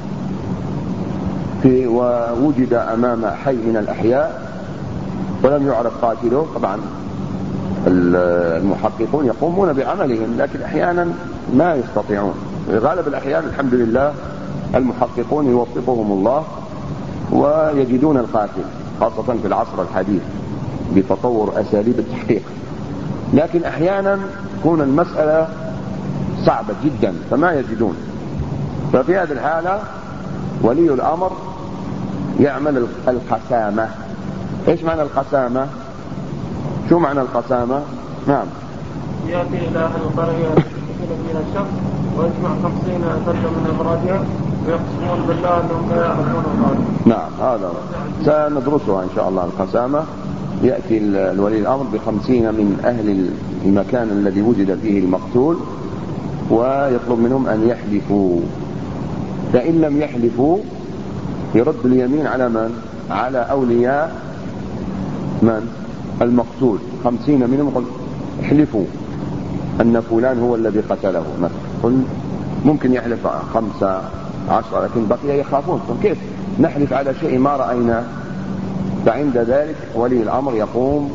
ووجد أمام حي من الأحياء ولم يعرف قاتله، طبعا المحققون يقومون بعملهم، لكن أحيانا ما يستطيعون. غالب الأحيان الحمد لله المحققون يوفقهم الله ويجدون القاتل، خاصة في العصر الحديث بتطور أساليب التحقيق. لكن أحيانا تكون المسألة صعبة جدا فما يجدون، ففي هذه الحالة ولي الأمر يعمل القسامة. إيش معنى القسامة؟ شو معنى القسامة؟ نعم. يأتي إلى أهل القرية يقتل فيها الشخص ويجمع 50 فردا من أفرادها ويقسمون بالله أنهم لا يعرفون القاتل. نعم هذا سندرسها إن شاء الله. القسامة يأتي الولي الأمر ب50 من أهل المكان الذي وجد فيه المقتول ويطلب منهم أن يحلفوا، فإن لم يحلفوا يرد اليمين على من؟ على أولياء من؟ المقتول. 50 منهم يقول احلفوا أن فلان هو الذي قتله مثلا. ممكن يحلف 5 10 لكن بقية يخافون، كيف نحلف على شيء ما رأينا؟ فعند ذلك ولي الأمر يقوم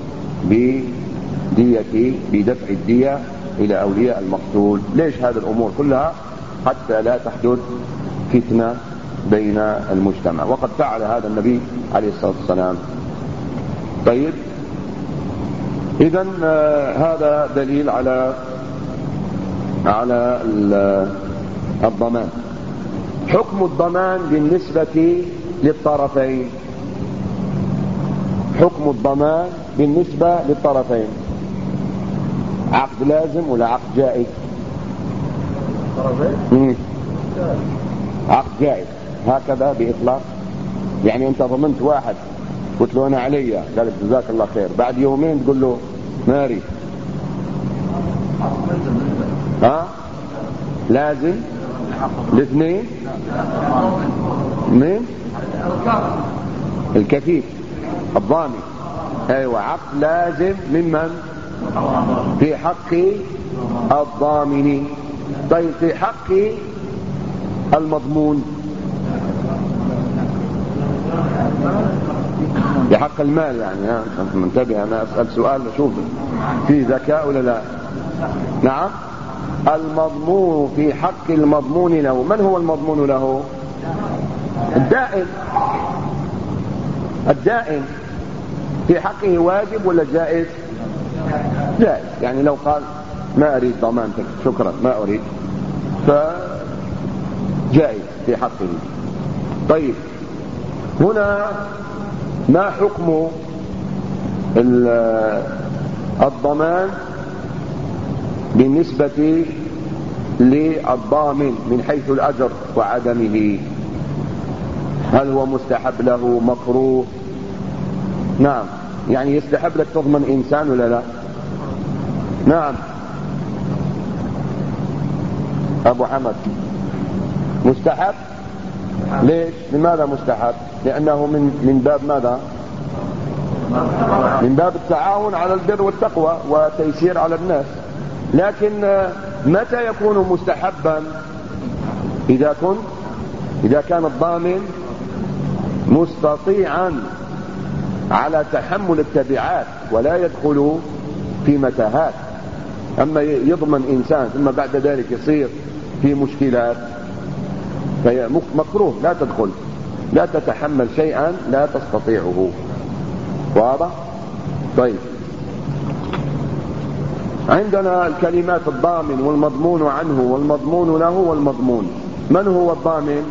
بدفع الدية إلى أولياء المقتول. ليش هذه الأمور كلها؟ حتى لا تحدث فتنة بين المجتمع، وقد فعل هذا النبي عليه الصلاة والسلام. طيب، إذن هذا دليل على الضمان. حكم الضمان بالنسبة للطرفين. حكم الضمان بالنسبة للطرفين، عقد لازم ولا عقد جائز؟ عقد جائز هكذا بإطلاق. يعني أنت ضمنت واحد قلت له أنا علي، قال لك جزاك الله خير، بعد يومين تقول له ماري. لازم الاثنين. مين؟ الكفيف الضامن. ايوه، عقد لازم ممن؟ في حق الضامن. طيب، في حق المضمون، بحق المال يعني. منتبه، انا اسال سؤال اشوف في ذكاء ولا لا. نعم، المضمون في حق المضمون له. من هو المضمون له؟ الدائن. الدائن في حقه واجب ولا جائز؟ جائز. يعني لو قال ما أريد ضمانتك شكرا ما أريد، فجائز في حقه. طيب، هنا ما حكم الضمان بالنسبة للضامن من حيث الأجر وعدمه؟ هل هو مستحب له، مكروه؟ نعم، يعني يستحب لك تضمن إنسان ولا لا؟ نعم أبو حمد، مستحب. ليش؟ لماذا مستحب؟ لأنه من باب ماذا؟ من باب التعاون على البر والتقوى وتيسير على الناس. لكن متى يكون مستحبا؟ إذا كان الضامن مستطيعا على تحمل التبعات ولا يدخل في متاهات. أما يضمن إنسان ثم بعد ذلك يصير في مشكلات فهي مكروه، لا تدخل، لا تتحمل شيئا لا تستطيعه. واضح؟ طيب، عندنا الكلمات الضامن والمضمون عنه والمضمون له والمضمون. من هو الضامن؟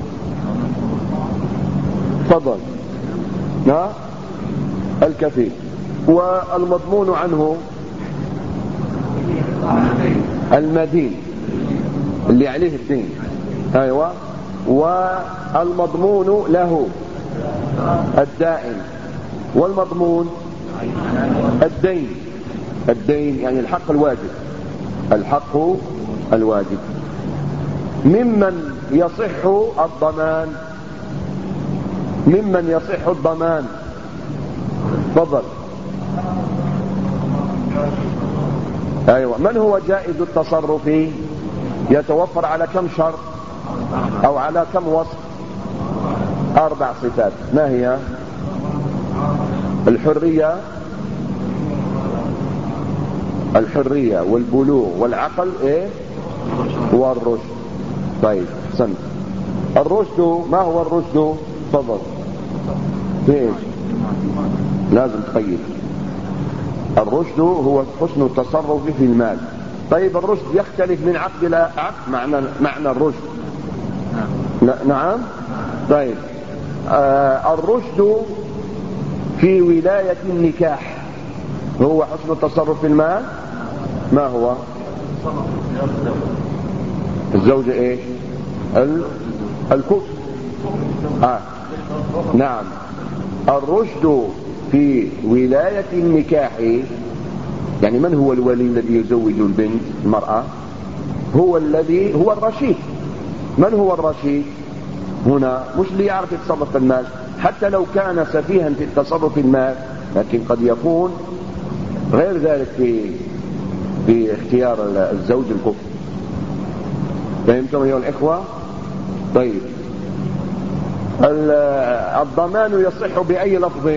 تفضل. الكفيل. والمضمون عنه المدين اللي عليه الدين. ايوه. والمضمون له الدائن. والمضمون الدين يعني الحق الواجب. الحق الواجب. ممن يصح الضمان؟ ممن يصح الضمان؟ تفضل. ايوه. من هو جائز التصرف؟ يتوفر على كم شرط او على كم وصف؟ 4 صفات. ما هي؟ الحرية والبلوغ والعقل والرشد. طيب، احسنت. الرشد، ما هو الرشد؟ تفضل. ايش؟ لازم تقيد. الرشد هو حسن التصرف في المال. طيب، الرشد يختلف من عقد إلى عقد. معنى الرشد. نعم. طيب، الرشد في ولاية النكاح هو حسن التصرف في المال. ما هو؟ الزوجة ايش؟ الكفء. نعم. الرشد في ولاية النكاح، يعني من هو الولي الذي يزوج البنت المرأة؟ هو الرشيد. من هو الرشيد هنا؟ مش اللي يعرف يتصرف في المال، حتى لو كان سفيها في التصرف في المال، لكن قد يكون غير ذلك في اختيار الزوج الكفء. فهمتم أيها الإخوة؟ طيب، الضمان يصح بأي لفظ؟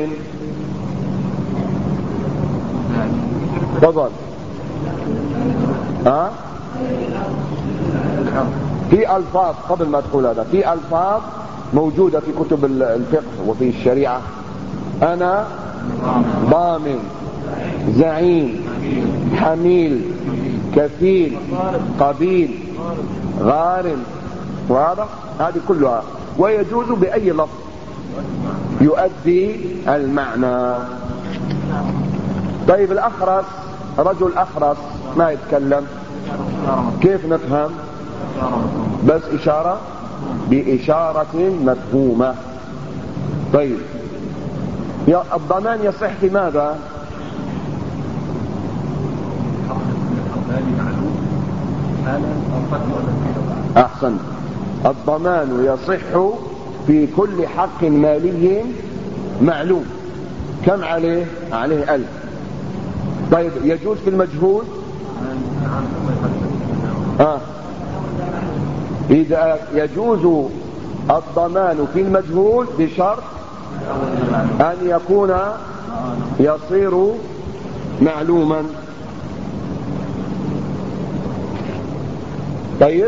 تفضل. في ألفاظ قبل ما أدخل هذا، في ألفاظ موجودة في كتب الفقه وفي الشريعة. أنا ضامن، زعيم، حميل، كفيل، قبيل، غارم، واضح؟ هذه كلها، ويجوز بأي لفظ يؤدي المعنى. طيب الأخرس، رجل أخرس ما يتكلم، كيف نفهم؟ بس إشارة، بإشارة مفهومة. طيب الضمان يصح في ماذا؟ أحسن، الضمان يصح في كل حق مالي معلوم. كم عليه؟ عليه 1000. طيب يجوز في المجهول؟ إذا يجوز الضمان في المجهول بشرط أن يكون يصير معلوما. طيب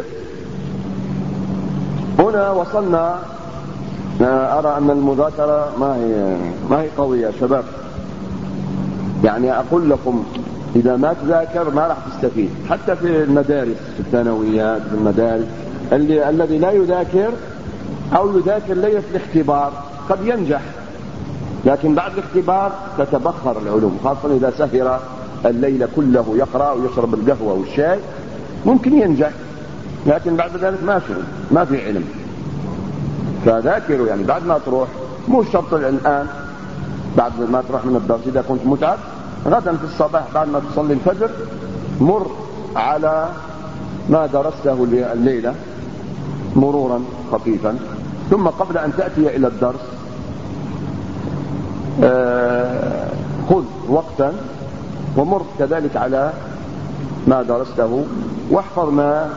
هنا وصلنا. أرى أن المذاكرة ما هي قوية يا شباب. يعني أقول لكم إذا ما تذاكر ما راح تستفيد، حتى في المدارس، في الثانويات، في المدارس. الذي لا يذاكر أو يذاكر ليس في الاختبار قد ينجح، لكن بعد الاختبار تتبخر العلوم، خاصة إذا سهر الليل كله يقرأ ويشرب القهوة والشاي ممكن ينجح، لكن بعد ذلك ما في علم. فذاكروا يعني بعد ما تروح، مو شرط الآن، بعد ما تروح من الدرس إذا كنت متعب غدا في الصباح بعد ما تصلي الفجر مر على ما درسته الليلة مرورا خفيفا، ثم قبل أن تأتي إلى الدرس خذ وقتا ومر كذلك على ما درسته واحفظ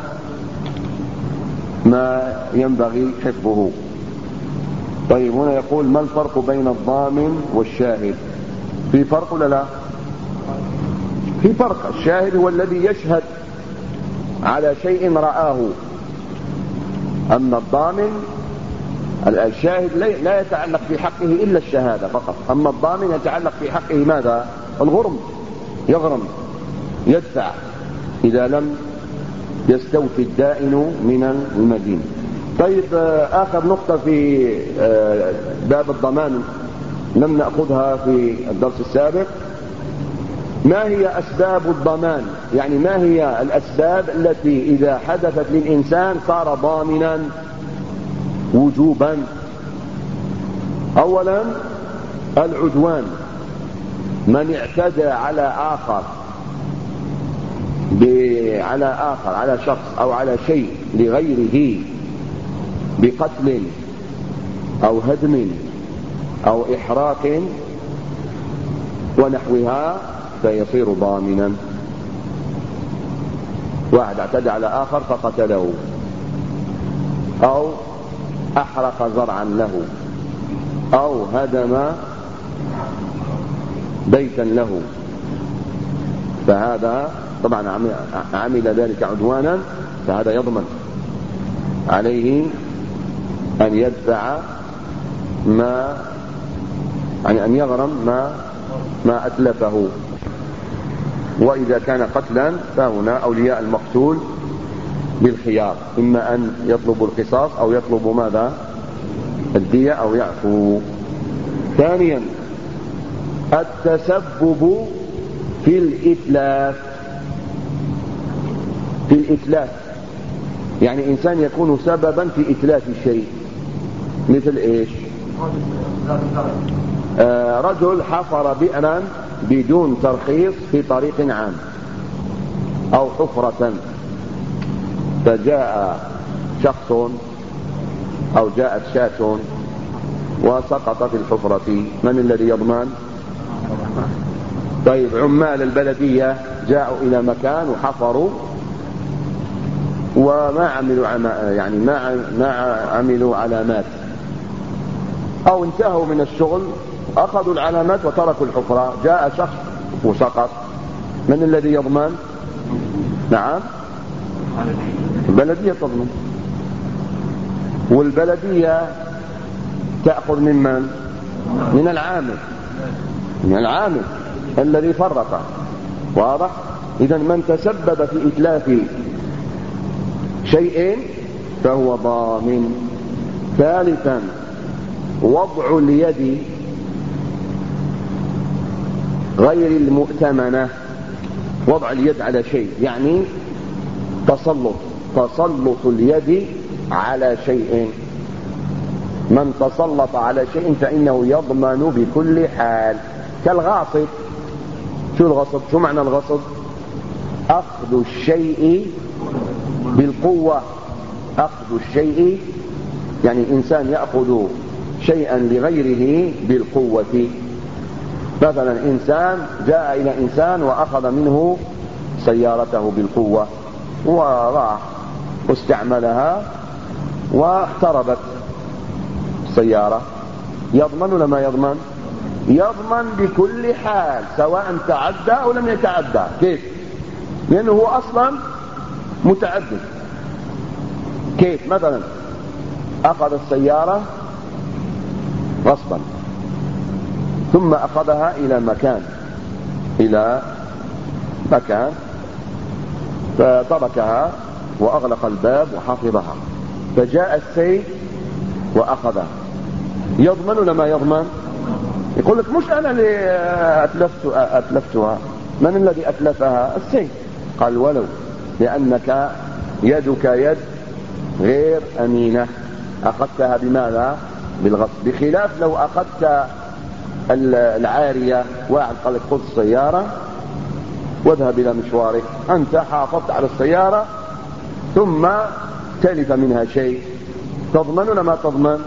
ما ينبغي حفظه. طيب هنا يقول ما الفرق بين الضامن والشاهد؟ في فرق ولا لا؟ في فرق. الشاهد هو الذي يشهد على شيء رآه، أما الضامن الشاهد لا يتعلق في حقه إلا الشهادة فقط، أما الضامن يتعلق في حقه ماذا؟ الغرم، يغرم، يدفع إذا لم يستوفي الدائن من المدين. طيب آخر نقطة في باب الضمان لم نأخذها في الدرس السابق، ما هي أسباب الضمان؟ يعني ما هي الأسباب التي إذا حدثت للإنسان صار ضامنا وجوبا؟ أولا العدوان، من اعتدى على آخر على شخص أو على شيء لغيره بقتل أو هدم أو إحراق ونحوها فيصير ضامنا. واحد اعتدى على آخر فقتله أو أحرق زرعا له أو هدم بيتا له، فهذا طبعا عمل ذلك عدوانا، فهذا يضمن عليه أن يدفع أن يغرم ما أتلفه. وإذا كان قتلا فهنا أولياء المقتول بالخيار، إما أن يطلبوا القصاص أو يطلبوا ماذا؟ الدية أو يعفو. ثانيا التسبب في الإتلاف، يعني إنسان يكون سببا في إتلاف الشيء، مثل إيش؟ رجل حفر بئرا بدون ترخيص في طريق عام أو حفرة، فجاء شخص أو جاءت شاة وسقط في الحفرة، من الذي يضمن؟ طيب عمال البلدية جاءوا إلى مكان وحفروا وما عملوا يعني ما عملوا علامات، أو انتهوا من الشغل أخذوا العلامات وتركوا الحفرة، جاء شخص وسقط، من الذي يضمن؟ نعم البلدية تضمن. والبلدية تأخذ من العامل الذي فرط. واضح؟ إذن من تسبب في إتلاف شيء فهو ضامن. ثالثا وضع اليد غير المؤتمنة. وضع اليد على شيء يعني تسلط اليد على شيء. من تسلط على شيء فإنه يضمن بكل حال. كالغاصب. شو الغصب؟ شو معنى الغصب؟ أخذ الشيء بالقوة. أخذ الشيء يعني إنسان يأخذ شيئا لغيره بالقوة. مثلا إنسان جاء إلى إنسان وأخذ منه سيارته بالقوة وراح واستعملها واحتربت السيارة. يضمن ولا ما يضمن؟ يضمن بكل حال سواء تعدى أو لم يتعدى. كيف؟ لأنه هو أصلا متعدد. كيف؟ مثلا أخذ السيارة غصبا ثم أخذها إلى مكان فتركها وأغلق الباب وحفظها، فجاء السيف وأخذها. يضمن ولا ما يضمن؟ يقول لك مش أنا اللي أتلفتها. من الذي أتلفها؟ السيف. قال ولو، لأنك يدك يد غير أمينة، أخذتها بماذا؟ بالغصب. بخلاف لو أخذت العارية، واحد قال لك خذ السيارة واذهب إلى مشوارك، أنت حافظت على السيارة ثم تلف منها شيء، تضمن ولا ما تضمن؟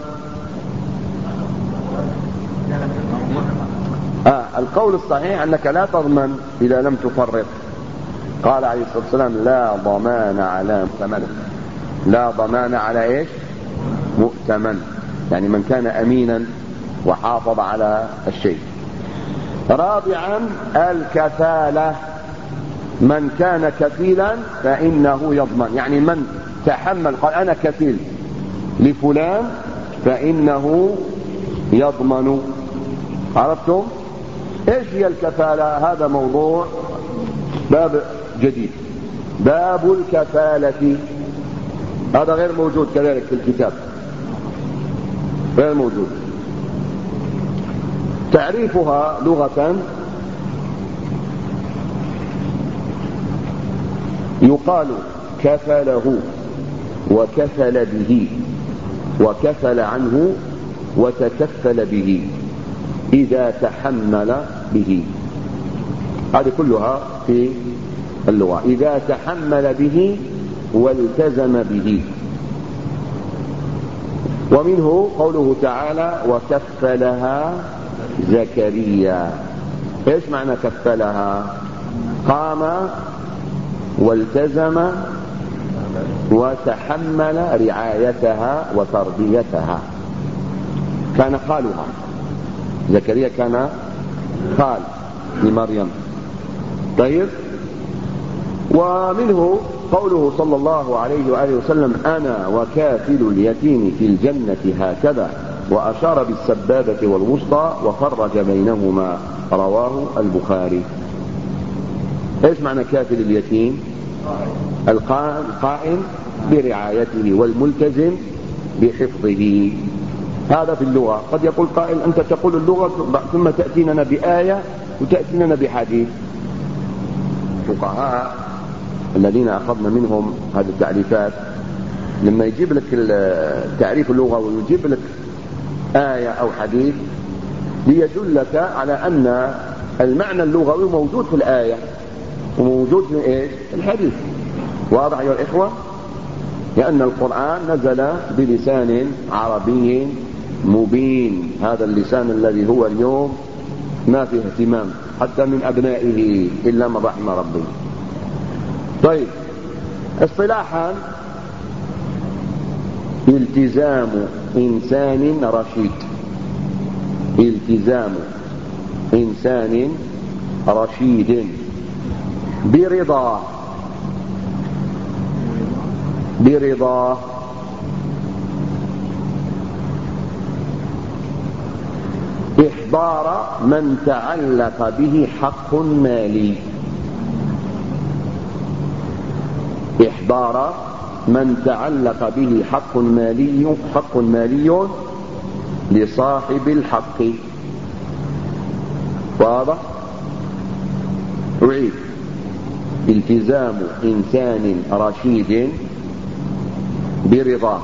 القول الصحيح أنك لا تضمن إذا لم تفرط. قال عليه الصلاة والسلام لا ضمان على مؤتمن. لا ضمان على إيش؟ مؤتمن، يعني من كان أمينا وحافظ على الشيء. رابعا الكفالة. من كان كفيلا فإنه يضمن، يعني من تحمل قال أنا كفيل لفلان فإنه يضمن. عرفتم؟ ايش هي الكفالة؟ هذا موضوع باب جديد، باب الكفالة. هذا غير موجود كذلك في الكتاب، غير موجود. تعريفها لغة: يقال كفله وكفل به وكفل عنه وتكفل به إذا تحمل به. هذه كلها في اللغة. إذا تحمل به والتزم به. ومنه قوله تعالى وكفلها زكريا. ايش معنى كفلها؟ قام والتزم وتحمل رعايتها وتربيتها. كان خالها، زكريا كان خال لمريم. طيب، ومنه قوله صلى الله عليه وآله وسلم أنا وكافل اليتيم في الجنة هكذا، وأشار بالسبابة والوسطى وفرج بينهما، رواه البخاري. ايش معنى كافل اليتيم؟ القائم برعايته والملتزم بحفظه. هذا في اللغة. قد يقول قائل أنت تقول اللغة ثم تأتيننا بآية وتأتيننا بحديث. فقهاء الذين أخذنا منهم هذه التعريفات لما يجيب لك التعريف اللغوي ويجيب لك آية أو حديث ليدلك على أن المعنى اللغوي موجود في الآية وموجود في إيش؟ الحديث. واضح أيها الإخوة؟ لأن القرآن نزل بلسان عربي مبين. هذا اللسان الذي هو اليوم ما فيه اهتمام حتى من أبنائه إلا من رحم ربي. طيب، اصطلاحا التزام إنسان رشيد. التزام إنسان رشيد إحضار من تعلق به حق مالي. إحضار من تعلق به حق مالي لصاحب الحق. واضح؟ أعيد: التزام إنسان رشيد برضاه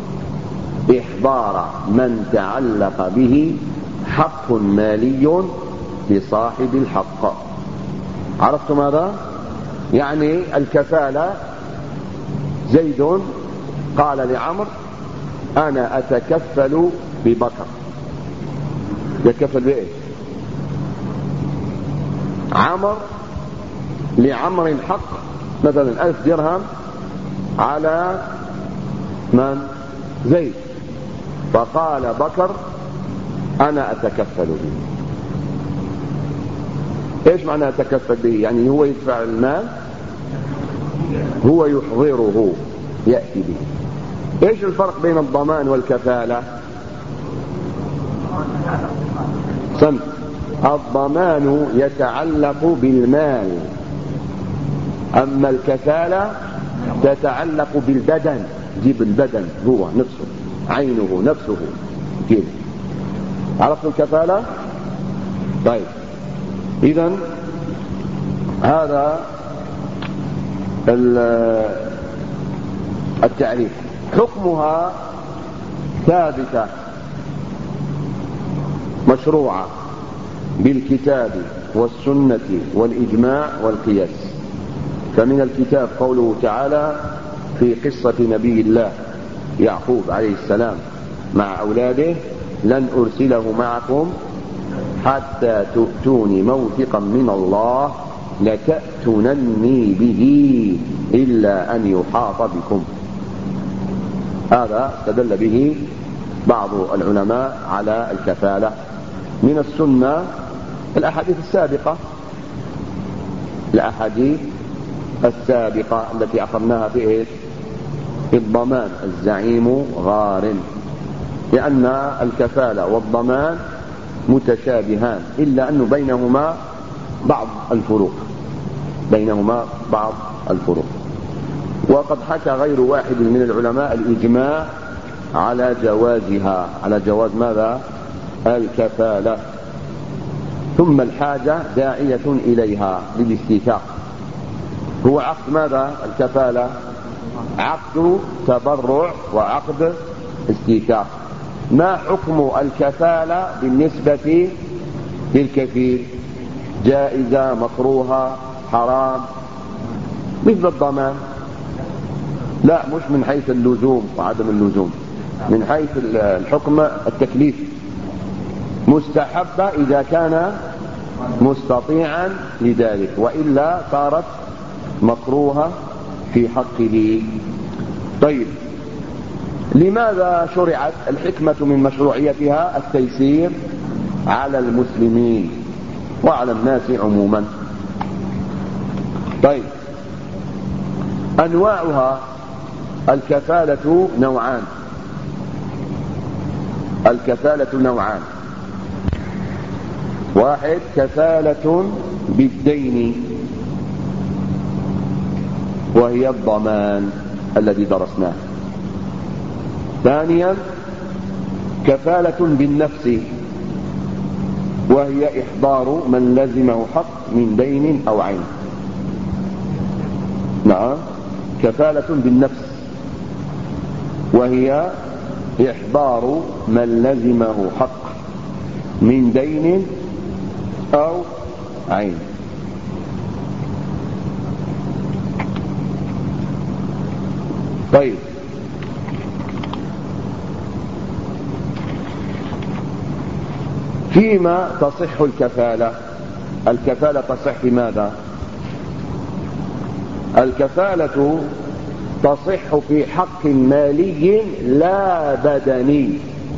إحضار من تعلق به حق مالي لصاحب الحق. عرفتم هذا؟ يعني الكفالة، زيد قال لعمر: أنا أتكفل ببكر. يتكفل بإيه؟ عمر لعمر الحق مثلا 1000 درهم على من؟ زيد. فقال بكر: أنا أتكفل به. إيش معنى أتكفل به؟ يعني هو يدفع المال، هو يحضره، يأتي به. إيش الفرق بين الضمان والكفالة؟ سمع. الضمان يتعلق بالمال، أما الكفالة تتعلق بالبدن. جيب البدن هو نفسه، عينه نفسه كده. عرفتوا الكفالة؟ طيب، إذن هذا التعريف. حكمها ثابتة مشروعة بالكتاب والسنة والإجماع والقياس. فمن الكتاب قوله تعالى في قصة نبي الله يعقوب عليه السلام مع أولاده: لن أرسله معكم حتى تؤتوني موثقا من الله لتأتونني به إلا أن يحاط بكم. هذا استدل به بعض العلماء على الكفالة. من السنة الأحاديث السابقة التي أخذناها في إيش؟ في الضمان: الزعيم غارم. لأن الكفالة والضمان متشابهان، إلا أنه بينهما بعض الفروق. وقد حكى غير واحد من العلماء الإجماع على جوازها، على جواز ماذا؟ الكفالة. ثم الحاجة داعية إليها للاستيثاق. هو عقد ماذا؟ الكفالة عقد تبرع وعقد استيثاق. ما حكم الكفالة بالنسبة للكفيل؟ جائزة، مكروهة، حرام؟ مثل الضمان. لا، مش من حيث اللزوم وعدم اللزوم، من حيث الحكم التكليف. مستحبة إذا كان مستطيعا لذلك، وإلا صارت مكروهة في حقه. طيب، لماذا شرعت؟ الحكمة من مشروعيتها التيسير على المسلمين وعلى الناس عموما. طيب، أنواعها: الكفالة نوعان. واحد: كفالة بالدين، وهي الضمان الذي درسناه. ثانيا: كفالة بالنفس، وهي إحضار من لزمه حق من دين أو عين. نعم، كفالة بالنفس وهي إحضار من لزمه حق من دين أو عين. طيب، فيما تصح الكفالة؟ الكفالة تصح في ماذا؟ الكفالة تصح في حق مالي لا بدني.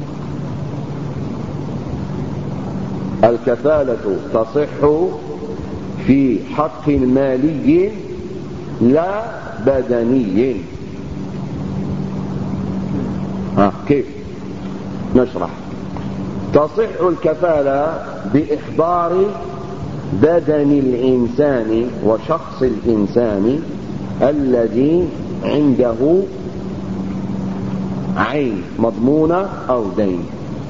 الكفالة تصح في حق مالي لا بدني. كيف؟ نشرح. تصح الكفالة بإحضار بدن الإنسان وشخص الإنسان الذي عنده عين مضمونة أو دين.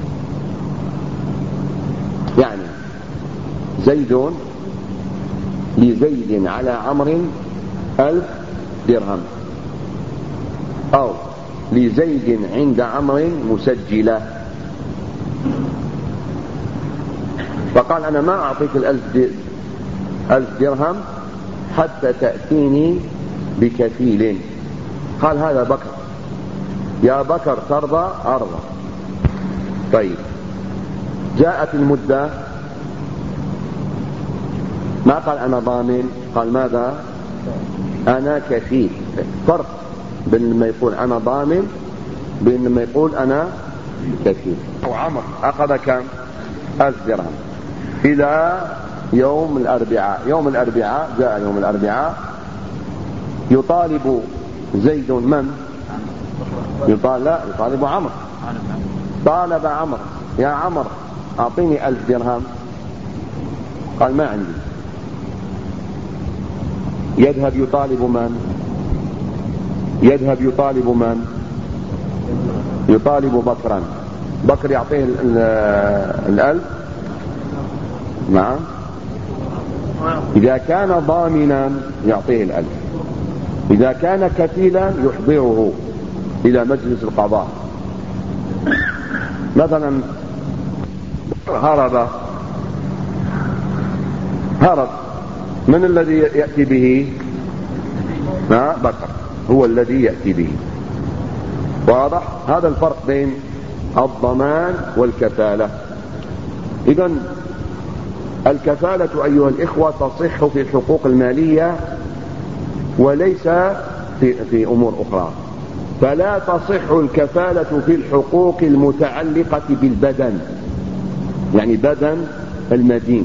يعني زيد لزيد على عمرو 1000 درهم، أو لزيد عند عمرو مسجلة، فقال أنا ما أعطيك 1000 درهم حتى تأتيني بكفيل. قال هذا بكر، يا بكر ترضى؟ أرضى. طيب جاءت المدة، ما قال أنا ضامن، قال ماذا؟ أنا كفيل. فرق بين لما يقول أنا ضامن بين لما يقول أنا كفيل. وعمر أخذ كم؟ 1000 درهم إلى يوم الأربعاء. يوم الأربعاء جاء يوم الأربعاء يطالب زيد من؟ يطالب عمر. طالب عمر، يا عمر أعطيني 1000 درهم. قال ما عندي. يذهب يطالب من؟ يطالب بكرا. بكر يعطيه 1000. نعم، إذا كان ضامنا يعطيه 1000، إذا كان كفيلا يحضره إلى مجلس القضاء. مثلا هرب، من الذي يأتي به؟ بكر هو الذي يأتي به. واضح؟ هذا الفرق بين الضمان والكفالة. إذن الكفالة أيها الإخوة تصح في الحقوق المالية وليس في أمور أخرى. فلا تصح الكفالة في الحقوق المتعلقة بالبدن، يعني بدن المدين،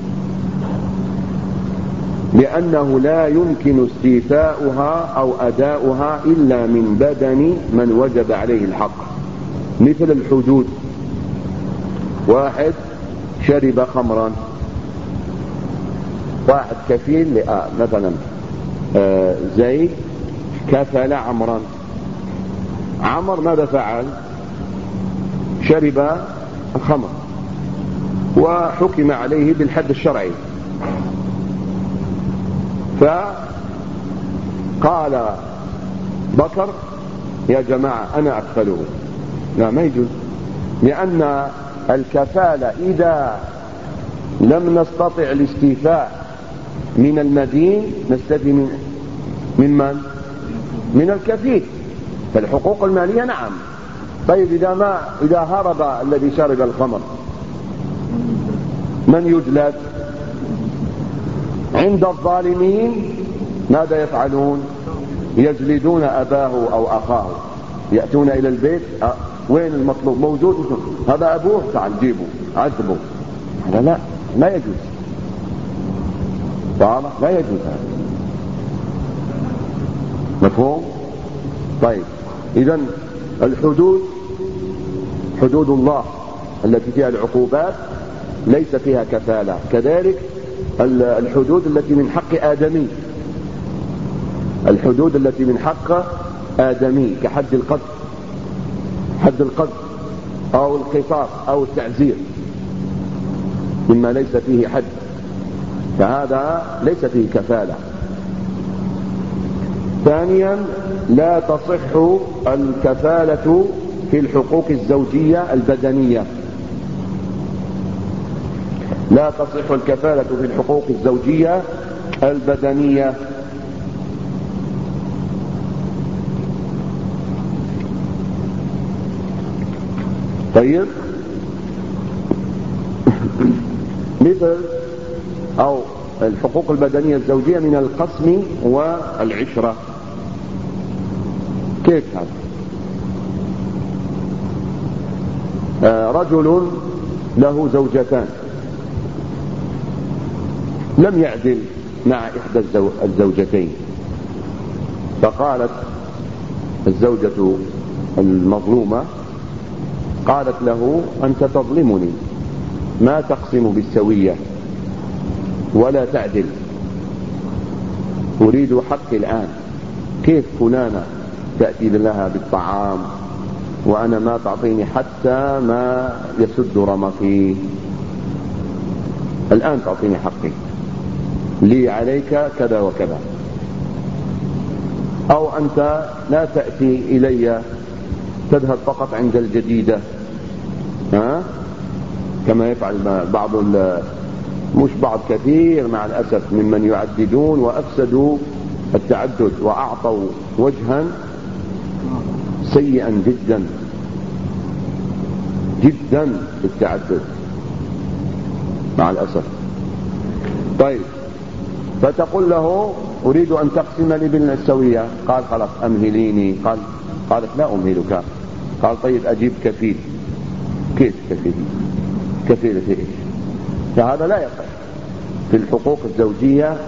لأنه لا يمكن استيفاؤها أو أداؤها إلا من بدن من وجب عليه الحق. مثل الحدود، واحد شرب خمرا، واحد كفيل مثلا زيد كفل عمرا. عمر ماذا فعل؟ شرب الخمر وحكم عليه بالحد الشرعي، فقال بكر يا جماعة أنا أكفله. لا، ما يجوز، لأن الكفالة إذا لم نستطع الاستيفاء من المدين نستفي من من؟ من الكفيل. فالحقوق المالية نعم. طيب إذا هرب الذي شرب الخمر من يجلد؟ عند الظالمين ماذا يفعلون؟ يجلدون أباه أو أخاه، يأتون إلى البيت، وين المطلوب؟ موجود، هذا أبوه، تعال جيبه عذبه. هذا لا يجوز. واضح؟ لا يجوز هذا. مفهوم؟ طيب إذن الحدود، حدود الله التي فيها العقوبات ليس فيها كفالة. كذلك الحدود التي من حق آدمي، الحدود التي من حق آدمي كحد القذف، حد القذف أو القصاص أو التعزير، مما ليس فيه حد، فهذا ليس فيه كفالة. ثانيا لا تصح الكفالة في الحقوق الزوجية البدنية. لا تصح الكفالة في الحقوق الزوجية البدنية. طيب مثل أو الحقوق البدنية الزوجية من القسم والعشرة. كيف هذا؟ رجل له زوجتان، لم يعدل مع إحدى الزوجتين، فقالت الزوجة المظلومة قالت له أنت تظلمني، ما تقسم بالسوية ولا تعدل، أريد حقي الآن. كيف فلانة تأتي لها بالطعام وأنا ما تعطيني حتى ما يسد رمقي؟ الآن تعطيني حقي، لي عليك كذا وكذا. أو أنت لا تأتي إلي، تذهب فقط عند الجديدة، كما يفعل بعض مش بعض، كثير مع الأسف ممن يعددون وأفسدوا التعدد وأعطوا وجها سيئا جدا جدا في التعدد مع الأسف. طيب، فتقول له أريد أن تقسم لي بالسوية. قال خلاص أمهليني. قالت لا أمهلك. قال طيب أجيب كفيل. كيف كفيل؟ كفيل في إيش؟ فهذا لا يقع في الحقوق الزوجية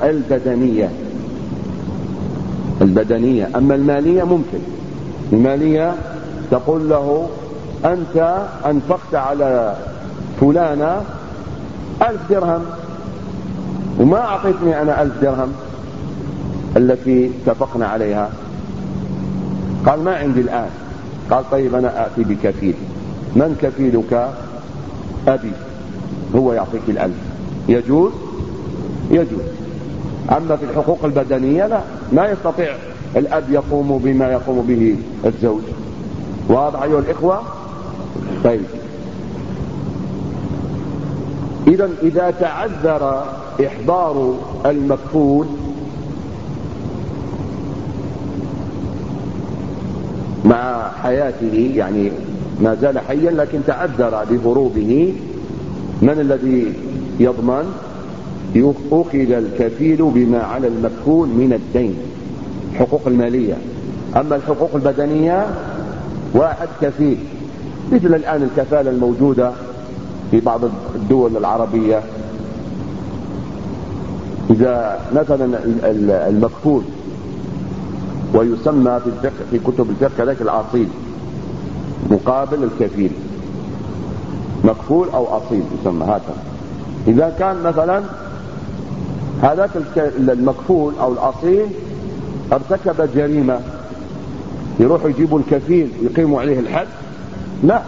البدنية. أما المالية ممكن. المالية تقول له أنت أنفقت على فلانة 1000 درهم وما أعطيتني أنا 1000 درهم التي اتفقنا عليها. قال ما عندي الآن. قال طيب أنا آتي بكفيل. من كفيلك؟ أبي، هو يعطيك 1000. يجوز؟ يجوز. أما في الحقوق البدنية لا، ما يستطيع الأب يقوم بما يقوم به الزوج. واضح أيها الإخوة؟ طيب، إذا تعذر إحضار المكفول مع حياته، يعني ما زال حيا لكن تعذر بهروبه، من الذي يضمن؟ أخذ الكفيل بما على المكفول من الدين، حقوق المالية. أما الحقوق البدنية واحد كفيل، مثل الآن الكفالة الموجودة في بعض الدول العربية. إذا مثلا المكفول، ويسمى في الفقه في كتب الفقه كذلك الأصيل مقابل الكفيل، مكفول أو أصيل يسمى هكذا. إذا كان مثلا هذاك المكفول أو الأصيل ارتكب جريمة، يروحوا يجيبوا الكفيل يقيموا عليه الحد؟ لا،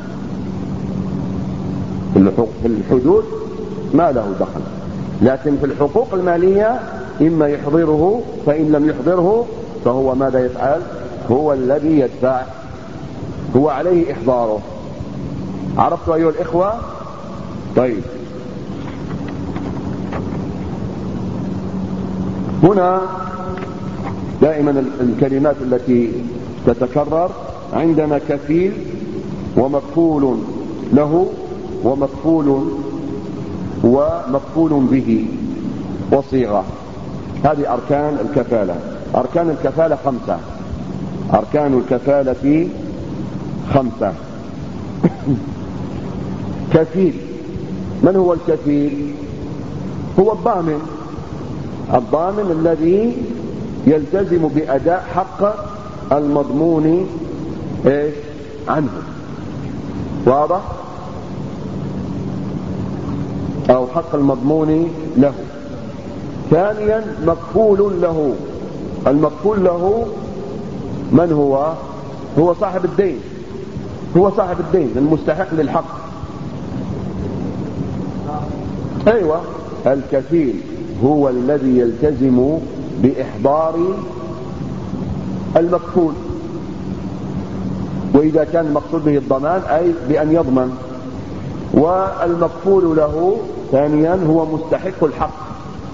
في الحدود ما له دخل. لكن في الحقوق المالية إما يحضره، فإن لم يحضره فهو ماذا يفعل؟ هو الذي يدفع، هو عليه إحضاره. عرفتوا أيها الإخوة؟ طيب، هنا دائما الكلمات التي تتكرر عندنا كفيل ومكفول له ومكفول به وصيغة. هذه أركان الكفالة. أركان الكفالة 5. أركان الكفالة 5. كفيل، من هو الكفيل؟ هو الضامن الذي يلتزم بأداء حق المضمون عنه. واضح؟ أو حق المضمون له. ثانيا مكفول له. المكفول له من هو؟ هو صاحب الدين، هو صاحب الدين المستحق للحق. أيوة، الكفيل هو الذي يلتزم بإحضار المكفول، وإذا كان المقصود به الضمان أي بأن يضمن. والمكفول له ثانيا هو مستحق الحق.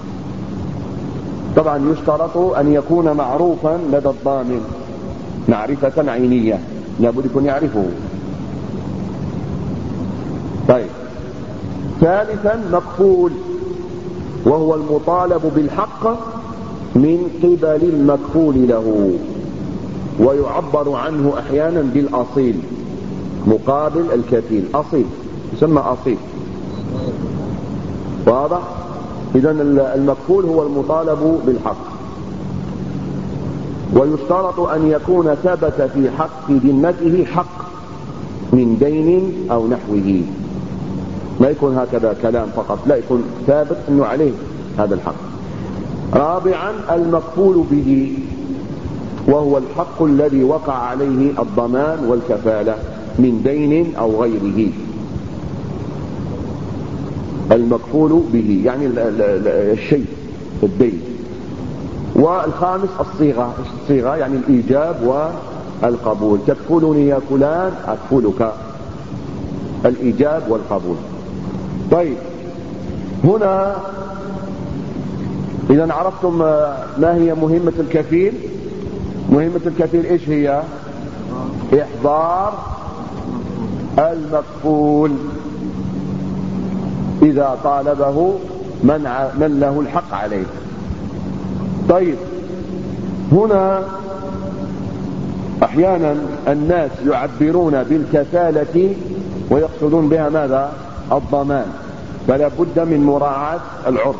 طبعا يشترط أن يكون معروفا لدى الضامن معرفة عينية، لابد يكون يعرفه. طيب، ثالثا مكفول، وهو المطالب بالحق من قبل المكفول له، ويعبر عنه أحيانا بالأصيل مقابل الكفيل. أصيل يسمى أصيل. واضح؟ إذن المكفول هو المطالب بالحق. ويشترط أن يكون ثبت في حق ذمته حق، من دين أو نحوه. ما يكون هكذا كلام فقط، لا، يكون ثابت أنه عليه هذا الحق. رابعا المكفول به، وهو الحق الذي وقع عليه الضمان والكفالة من دين أو غيره. المكفول به يعني الشيء، الدين. والخامس الصيغة يعني الإيجاب والقبول. تكفلني يا فلان أكفلك، الإيجاب والقبول. طيب، هنا إذا عرفتم ما هي مهمة الكفيل. مهمة الكفيل إيش هي؟ إحضار المكفول إذا طالبه من له الحق عليه. طيب، هنا أحيانا الناس يعبرون بالكفالة ويقصدون بها ماذا؟ الضمان، فلا بد من مراعاة العرف.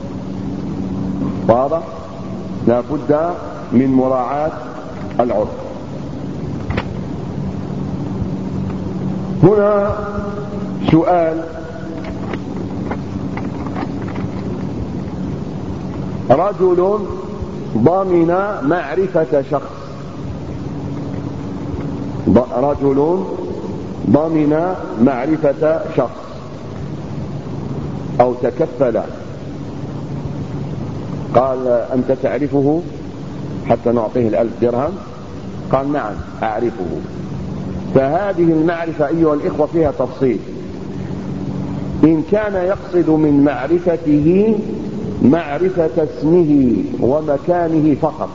واضح؟ لا بد من مراعاة العرف. هنا سؤال: رجل ضمن معرفة شخص، رجل ضمن معرفة شخص أو تكفل. قال: أنت تعرفه حتى نعطيه 1000 درهم؟ قال: نعم أعرفه. فهذه المعرفة أيها الإخوة فيها تفصيل. إن كان يقصد من معرفته معرفة اسمه ومكانه فقط،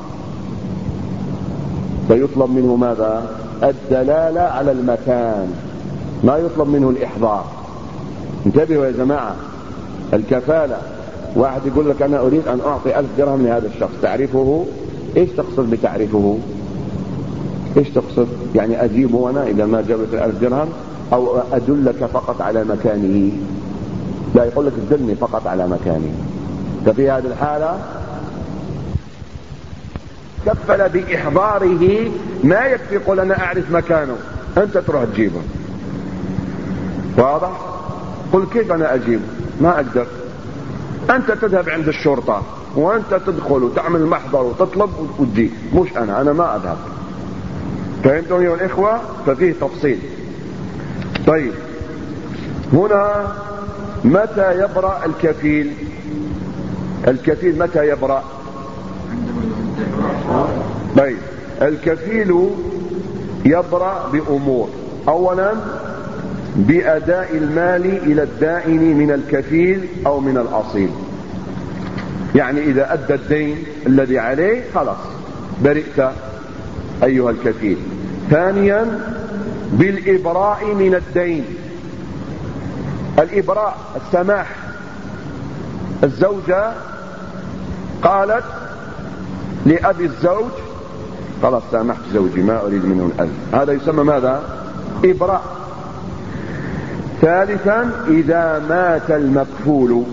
فيطلب منه ماذا؟ الدلالة على المكان، ما يطلب منه الإحضار. انتبهوا يا جماعة، الكفالة واحد يقول لك أنا أريد أن أعطي 1000 درهم لهذا الشخص، تعرفه؟ إيش تقصد بتعرفه؟ إيش تقصد؟ يعني أجيبه أنا إذا ما جابت 1000 درهم، أو أدلك فقط على مكانه؟ لا، يقول لك دلني فقط على مكانه. ففي هذه الحالة كفل بإحضاره، ما يكفي يقول أنا أعرف مكانه، أنت تروح تجيبه. واضح؟ قل كيف أنا أجيبه؟ ما أقدر. أنت تذهب عند الشرطة وأنت تدخل وتعمل محضر وتطلب وتجي، مش أنا ما أذهب. فهمتم يا الإخوة؟ ففيه تفصيل. طيب، هنا متى يبرأ الكفيل؟ الكفيل متى يبرأ؟ طيب، الكفيل يبرأ بأمور. أولا بأداء المال إلى الدائن من الكفيل أو من الأصيل، يعني إذا أدى الدين الذي عليه خلاص برئت أيها الكفيل. ثانيا بالإبراء من الدين. الإبراء السماح. الزوجة قالت لأبي الزوج: خلاص سامحت زوجي، ما أريد منه 1000. هذا يسمى ماذا؟ إبراء. ثالثا إذا مات المكفول.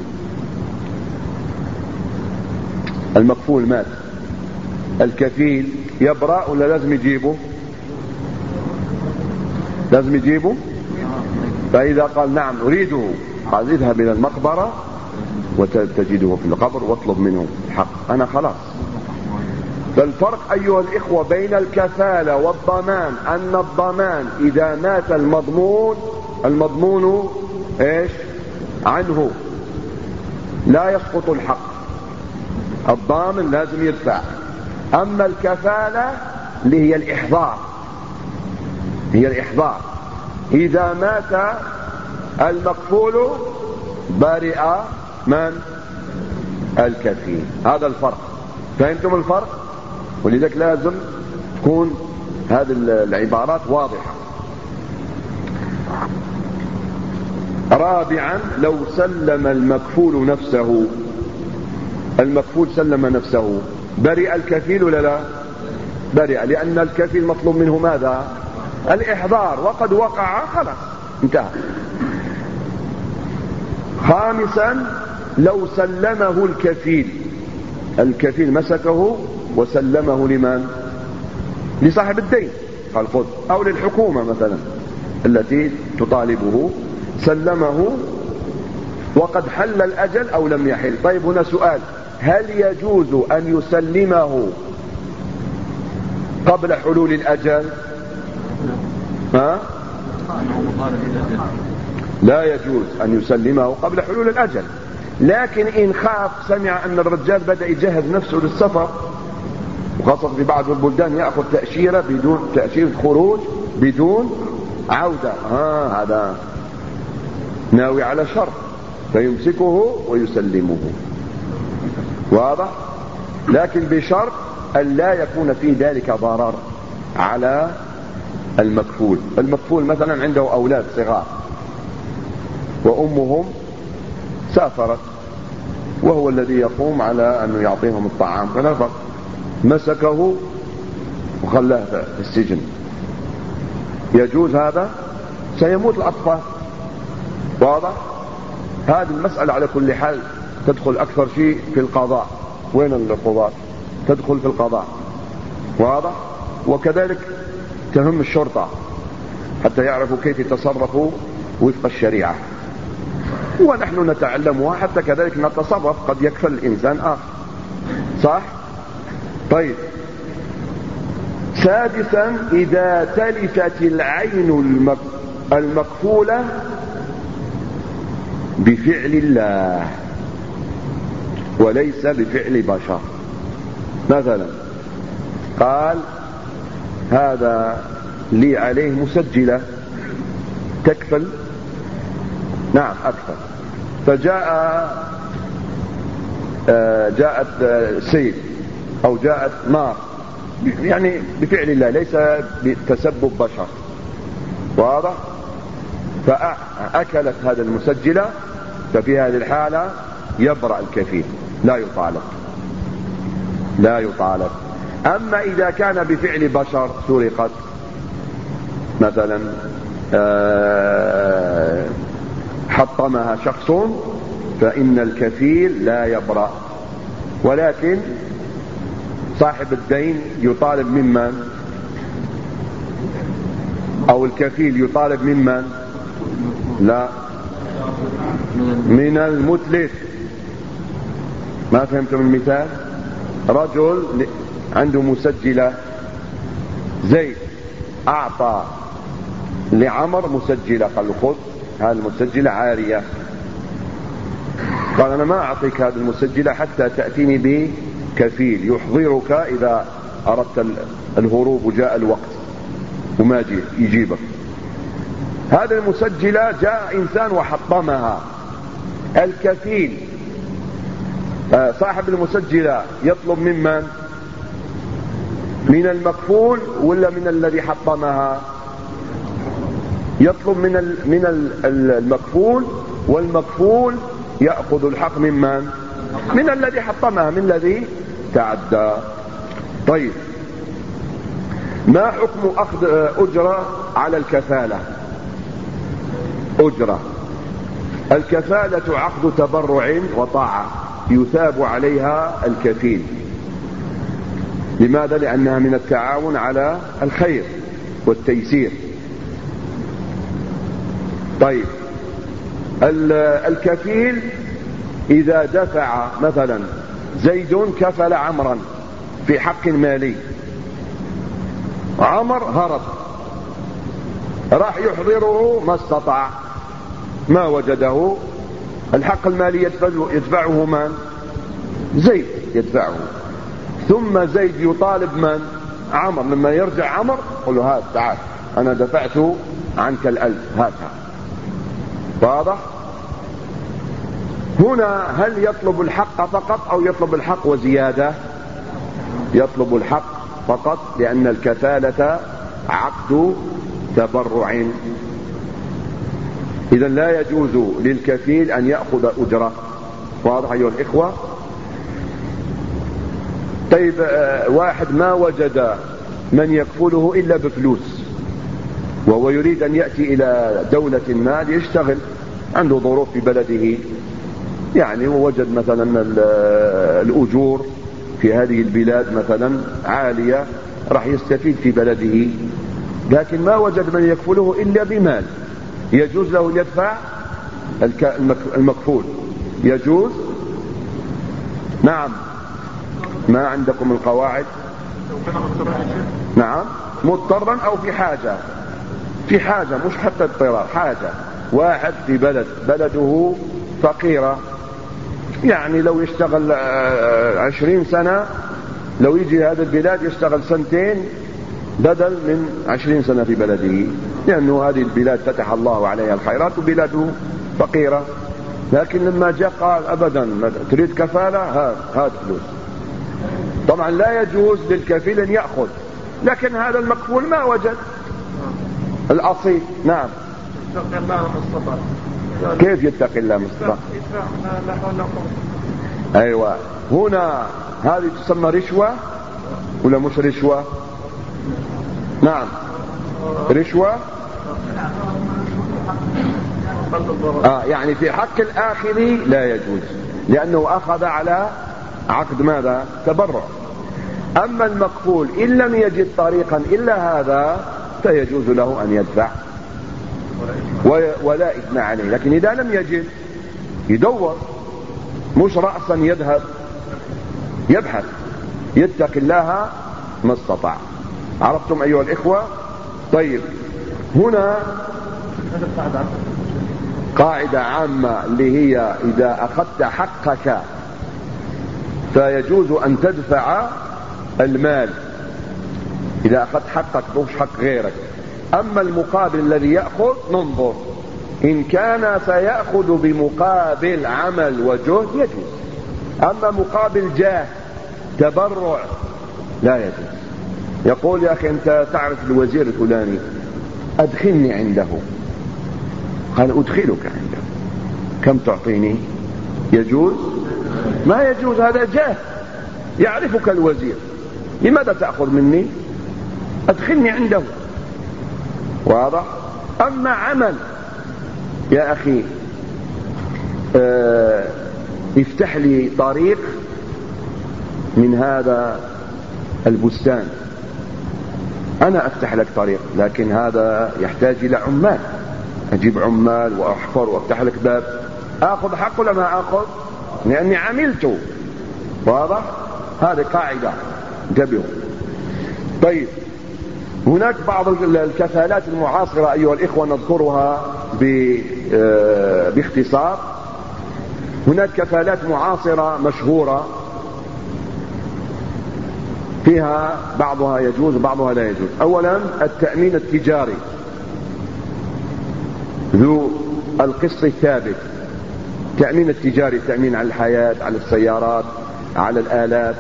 المكفول مات، الكفيل يبرأ ولا لازم يجيبه؟ لازم يجيبه. فإذا قال نعم أريده، قال اذهب إلى المقبرة وتجده في القبر واطلب منه الحق، أنا خلاص. فالفرق أيها الإخوة بين الكفالة والضمان أن الضمان إذا مات المضمون إيش عنه، لا يسقط الحق، الضامن لازم يدفع. أما الكفالة اللي هي الإحضار، هي الإحضار. إذا مات المكفول برئ من؟ الكفيل. هذا الفرق. فهمتم الفرق؟ ولذلك لازم تكون هذه العبارات واضحة. رابعا لو سلم المكفول نفسه، المكفول سلم نفسه، برئ الكفيل ولا لا؟ برئ، لأن الكفيل مطلوب منه ماذا؟ الإحضار، وقد وقع خلاص انتهى. خامسا لو سلمه الكفيل، الكفيل مسكه وسلمه لمن؟ لصاحب الدين، قال خذ، أو للحكومة مثلا، التي تطالبه، سلمه وقد حل الأجل أو لم يحل. طيب هنا سؤال، هل يجوز أن يسلمه قبل حلول الأجل؟ لا يجوز أن يسلمه قبل حلول الأجل، لكن إن خاف، سمع أن الرجال بدأ يجهز نفسه للسفر، وخاصة في بعض البلدان يأخذ تأشيرة بدون تأشيرة خروج بدون عودة، هذا ناوي على شر، فيمسكه ويسلمه، واضح؟ لكن بشرط أن لا يكون في ذلك ضرر على المكفول. المكفول مثلا عنده أولاد صغار وأمهم سافرت وهو الذي يقوم على أنه يعطيهم الطعام، فنفق مسكه وخلاه في السجن، يجوز هذا؟ سيموت الأطفال، واضح؟ هذه المسألة على كل حال تدخل أكثر شيء في القضاء. وين القضاة؟ تدخل في القضاء، واضح؟ وكذلك تهم الشرطة حتى يعرفوا كيف يتصرفوا وفق الشريعة، ونحن نتعلمها حتى كذلك نتصرف، قد يكفل الإنسان آخر، صح؟ طيب، سادسا، إذا تلفت العين المكفولة بفعل الله وليس بفعل بشر. مثلا قال هذا لي عليه مسجلة تكفل، نعم أكفل، جاءت سيف أو جاءت نار، يعني بفعل الله ليس بتسبب بشر، واضح؟ فأكلت هذا المسجلة، ففي هذه الحالة يبرأ الكفيل، لا يطالب. أما إذا كان بفعل بشر، سرقت مثلا، حطمها شخص، فإن الكفيل لا يبرأ، ولكن صاحب الدين يطالب ممن؟ أو الكفيل يطالب ممن؟ لا، من المتلف. ما فهمتم المثال؟ رجل عنده مسجلة، زيد أعطى لعمر مسجلة، قال له خذ هذه المسجلة عارية، قال أنا ما أعطيك هذه المسجلة حتى تأتيني بكفيل يحضرك إذا أردت الهروب وجاء الوقت وما يجيبك. هذه المسجلة جاء إنسان وحطمها، الكفيل صاحب المسجلة يطلب ممن؟ من المكفول ولا من الذي حطمها؟ يطلب من المكفول، والمكفول يأخذ الحق ممن؟ من الذي حطمها، من الذي تعدى. طيب، ما حكم أخذ أجرة على الكفالة؟ أجرة الكفالة عقد تبرع وطاعة يثاب عليها الكفيل. لماذا؟ لأنها من التعاون على الخير والتيسير. طيب، الكفيل إذا دفع، مثلا زيد كفل عمرا في حق مالي، عمر هرب، راح يحضره ما استطاع، ما وجده، الحق المالي يدفعه من؟ زيد يدفعه، ثم زيد يطالب من؟ عمر. لما يرجع عمر قل له هات تعال أنا دفعت عنك 1000 هاتها، واضح؟ هنا هل يطلب الحق فقط أو يطلب الحق وزيادة؟ يطلب الحق فقط، لأن الكفالة عقد تبرع. إذا لا يجوز للكفيل أن يأخذ أجرة، واضح أيها الإخوة؟ طيب، واحد ما وجد من يكفله إلا بفلوس، وهو يريد أن يأتي إلى دولة ما ليشتغل، عنده ظروف في بلده، يعني ووجد مثلا الأجور في هذه البلاد مثلا عالية، راح يستفيد في بلده، لكن ما وجد من يكفله إلا بمال، يجوز له أن يدفع المكفول، يجوز. نعم. ما عندكم القواعد؟ نعم، مضطرا أو في حاجة، في حاجة مش حتى اضطرار، حاجة. واحد في بلده فقيرة، يعني لو يشتغل 20 سنة، لو يجي هذا البلاد يشتغل 2 سنين بدل من 20 سنة في بلده، لأنه هذه البلاد فتح الله عليها الخيرات وبلاده فقيرة. لكن لما جاء قال أبدا تريد كفالة، هذا فلوس. طبعا لا يجوز للكفيل أن يأخذ، لكن هذا المكفول ما وجد الأصيل. نعم. كيف يتقي الله مصطفى؟ أيوة. هنا هذه تسمى رشوة ولا مش رشوة؟ نعم، رشوة. يعني في حق الآخذ لا يجوز، لأنه أخذ على عقد ماذا؟ تبرع. أما المكفول إن لم يجد طريقا إلا هذا فيجوز له أن يدفع ولا إثم عليه. لكن إذا لم يجد يدور، مش رأسا يذهب، يبحث، يتقي الله ما استطاع. عرفتم أيها الإخوة؟ طيب، هنا قاعدة عامة اللي هي إذا أخذت حقك فيجوز أن تدفع المال، إذا أخذت حقك مش حق غيرك. أما المقابل الذي يأخذ ننظر، إن كان سيأخذ بمقابل عمل وجهد يجوز، أما مقابل جاه تبرع لا يجوز. يقول يا أخي أنت تعرف الوزير الفلاني، أدخلني عنده. قال أدخلك عنده، كم تعطيني؟ يجوز؟ ما يجوز، هذا جاه، يعرفك الوزير، لماذا تأخذ مني؟ أدخلني عنده. واضح؟ أما عمل، يا أخي افتح لي طريق من هذا البستان، أنا أفتح لك طريق، لكن هذا يحتاج إلى عمال، أجيب عمال وأحفر وأفتح لك باب. أخذ حق ولا ما أخذ؟ لأني عملته. واضح؟ هذه قاعدة، انتبهوا. طيب، هناك بعض الكفالات المعاصرة أيها الإخوة نذكرها باختصار. هناك كفالات معاصرة مشهورة فيها بعضها يجوز وبعضها لا يجوز. أولا التأمين التجاري ذو القسط الثابت. تأمين التجاري، تأمين على الحياة، على السيارات، على الآلات،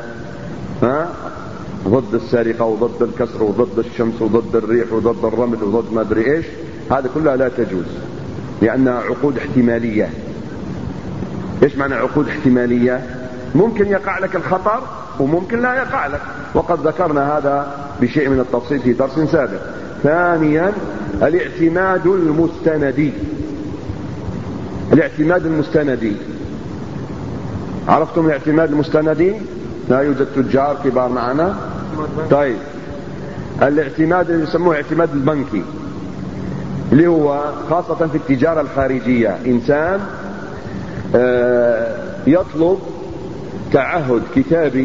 ضد السرقة وضد الكسر وضد الشمس وضد الريح وضد الرمل وضد ما أدري إيش، هذه كلها لا تجوز لأنها عقود احتمالية. إيش معنى عقود احتمالية؟ ممكن يقع لك الخطر وممكن لا يقع لك، وقد ذكرنا هذا بشيء من التفصيل في درس سابق. ثانيا الاعتماد المستندي. الاعتماد المستندي، عرفتم الاعتماد المستندي؟ لا يوجد تجار كبار معنا. طيب، الاعتماد اللي يسموه اعتماد البنكي، اللي هو خاصة في التجارة الخارجية، إنسان يطلب تعهد كتابي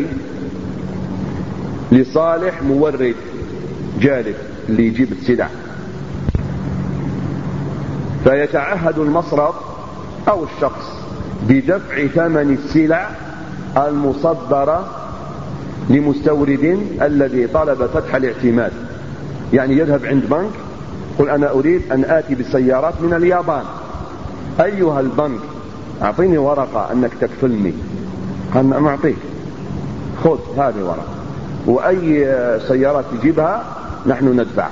لصالح مورد جالب اللي يجيب السلع، فيتعهد المصرف أو الشخص بدفع ثمن السلع المصدرة لمستورد الذي طلب فتح الاعتماد. يعني يذهب عند بنك، قل أنا أريد أن آتي بالسيارات من اليابان، أيها البنك أعطيني ورقة أنك تكفلني. قال أنا أعطيك، خذ هذه ورقة، وأي سيارات تجيبها نحن ندفع.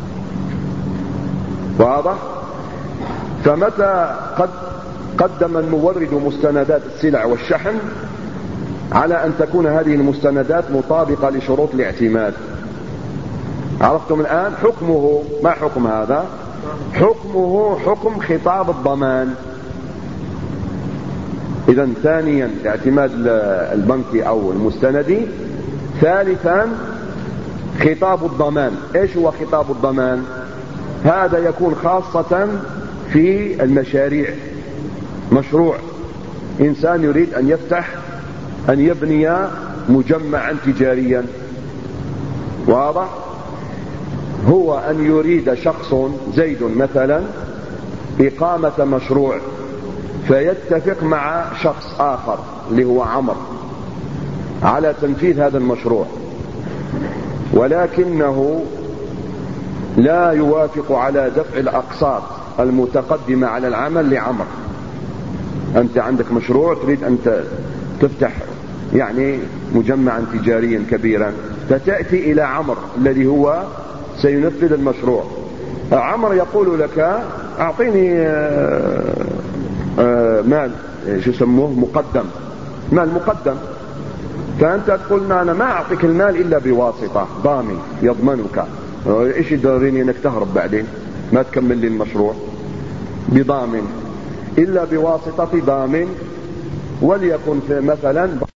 واضح؟ فمتى قدم المورد مستندات السلع والشحن على أن تكون هذه المستندات مطابقة لشروط الاعتماد. عرفتم الآن حكمه؟ ما حكم هذا؟ حكمه حكم خطاب الضمان. إذن ثانيا الاعتماد البنكي أو المستندي. ثالثا خطاب الضمان. ايش هو خطاب الضمان؟ هذا يكون خاصة في المشاريع. مشروع إنسان يريد أن يبني مجمعا تجاريا، واضح؟ هو أن يريد شخص زيد مثلا إقامة مشروع، فيتفق مع شخص آخر اللي هو عمر على تنفيذ هذا المشروع، ولكنه لا يوافق على دفع الأقساط المتقدمة على العمل لعمر. أنت عندك مشروع تريد أن تفتح يعني مجمعا تجاريا كبيرا، فتأتي إلى عمر الذي هو سينفذ المشروع. عمر يقول لك أعطيني مال شو يسموه مقدم، مال مقدم. فأنت تقول أنا ما أعطيك المال إلا بواسطة، ضامن يضمنك. إيش يدريني أنك تهرب بعدين ما تكمل لي المشروع؟ بضامن، إلا بواسطة ضامن، وليكن مثلا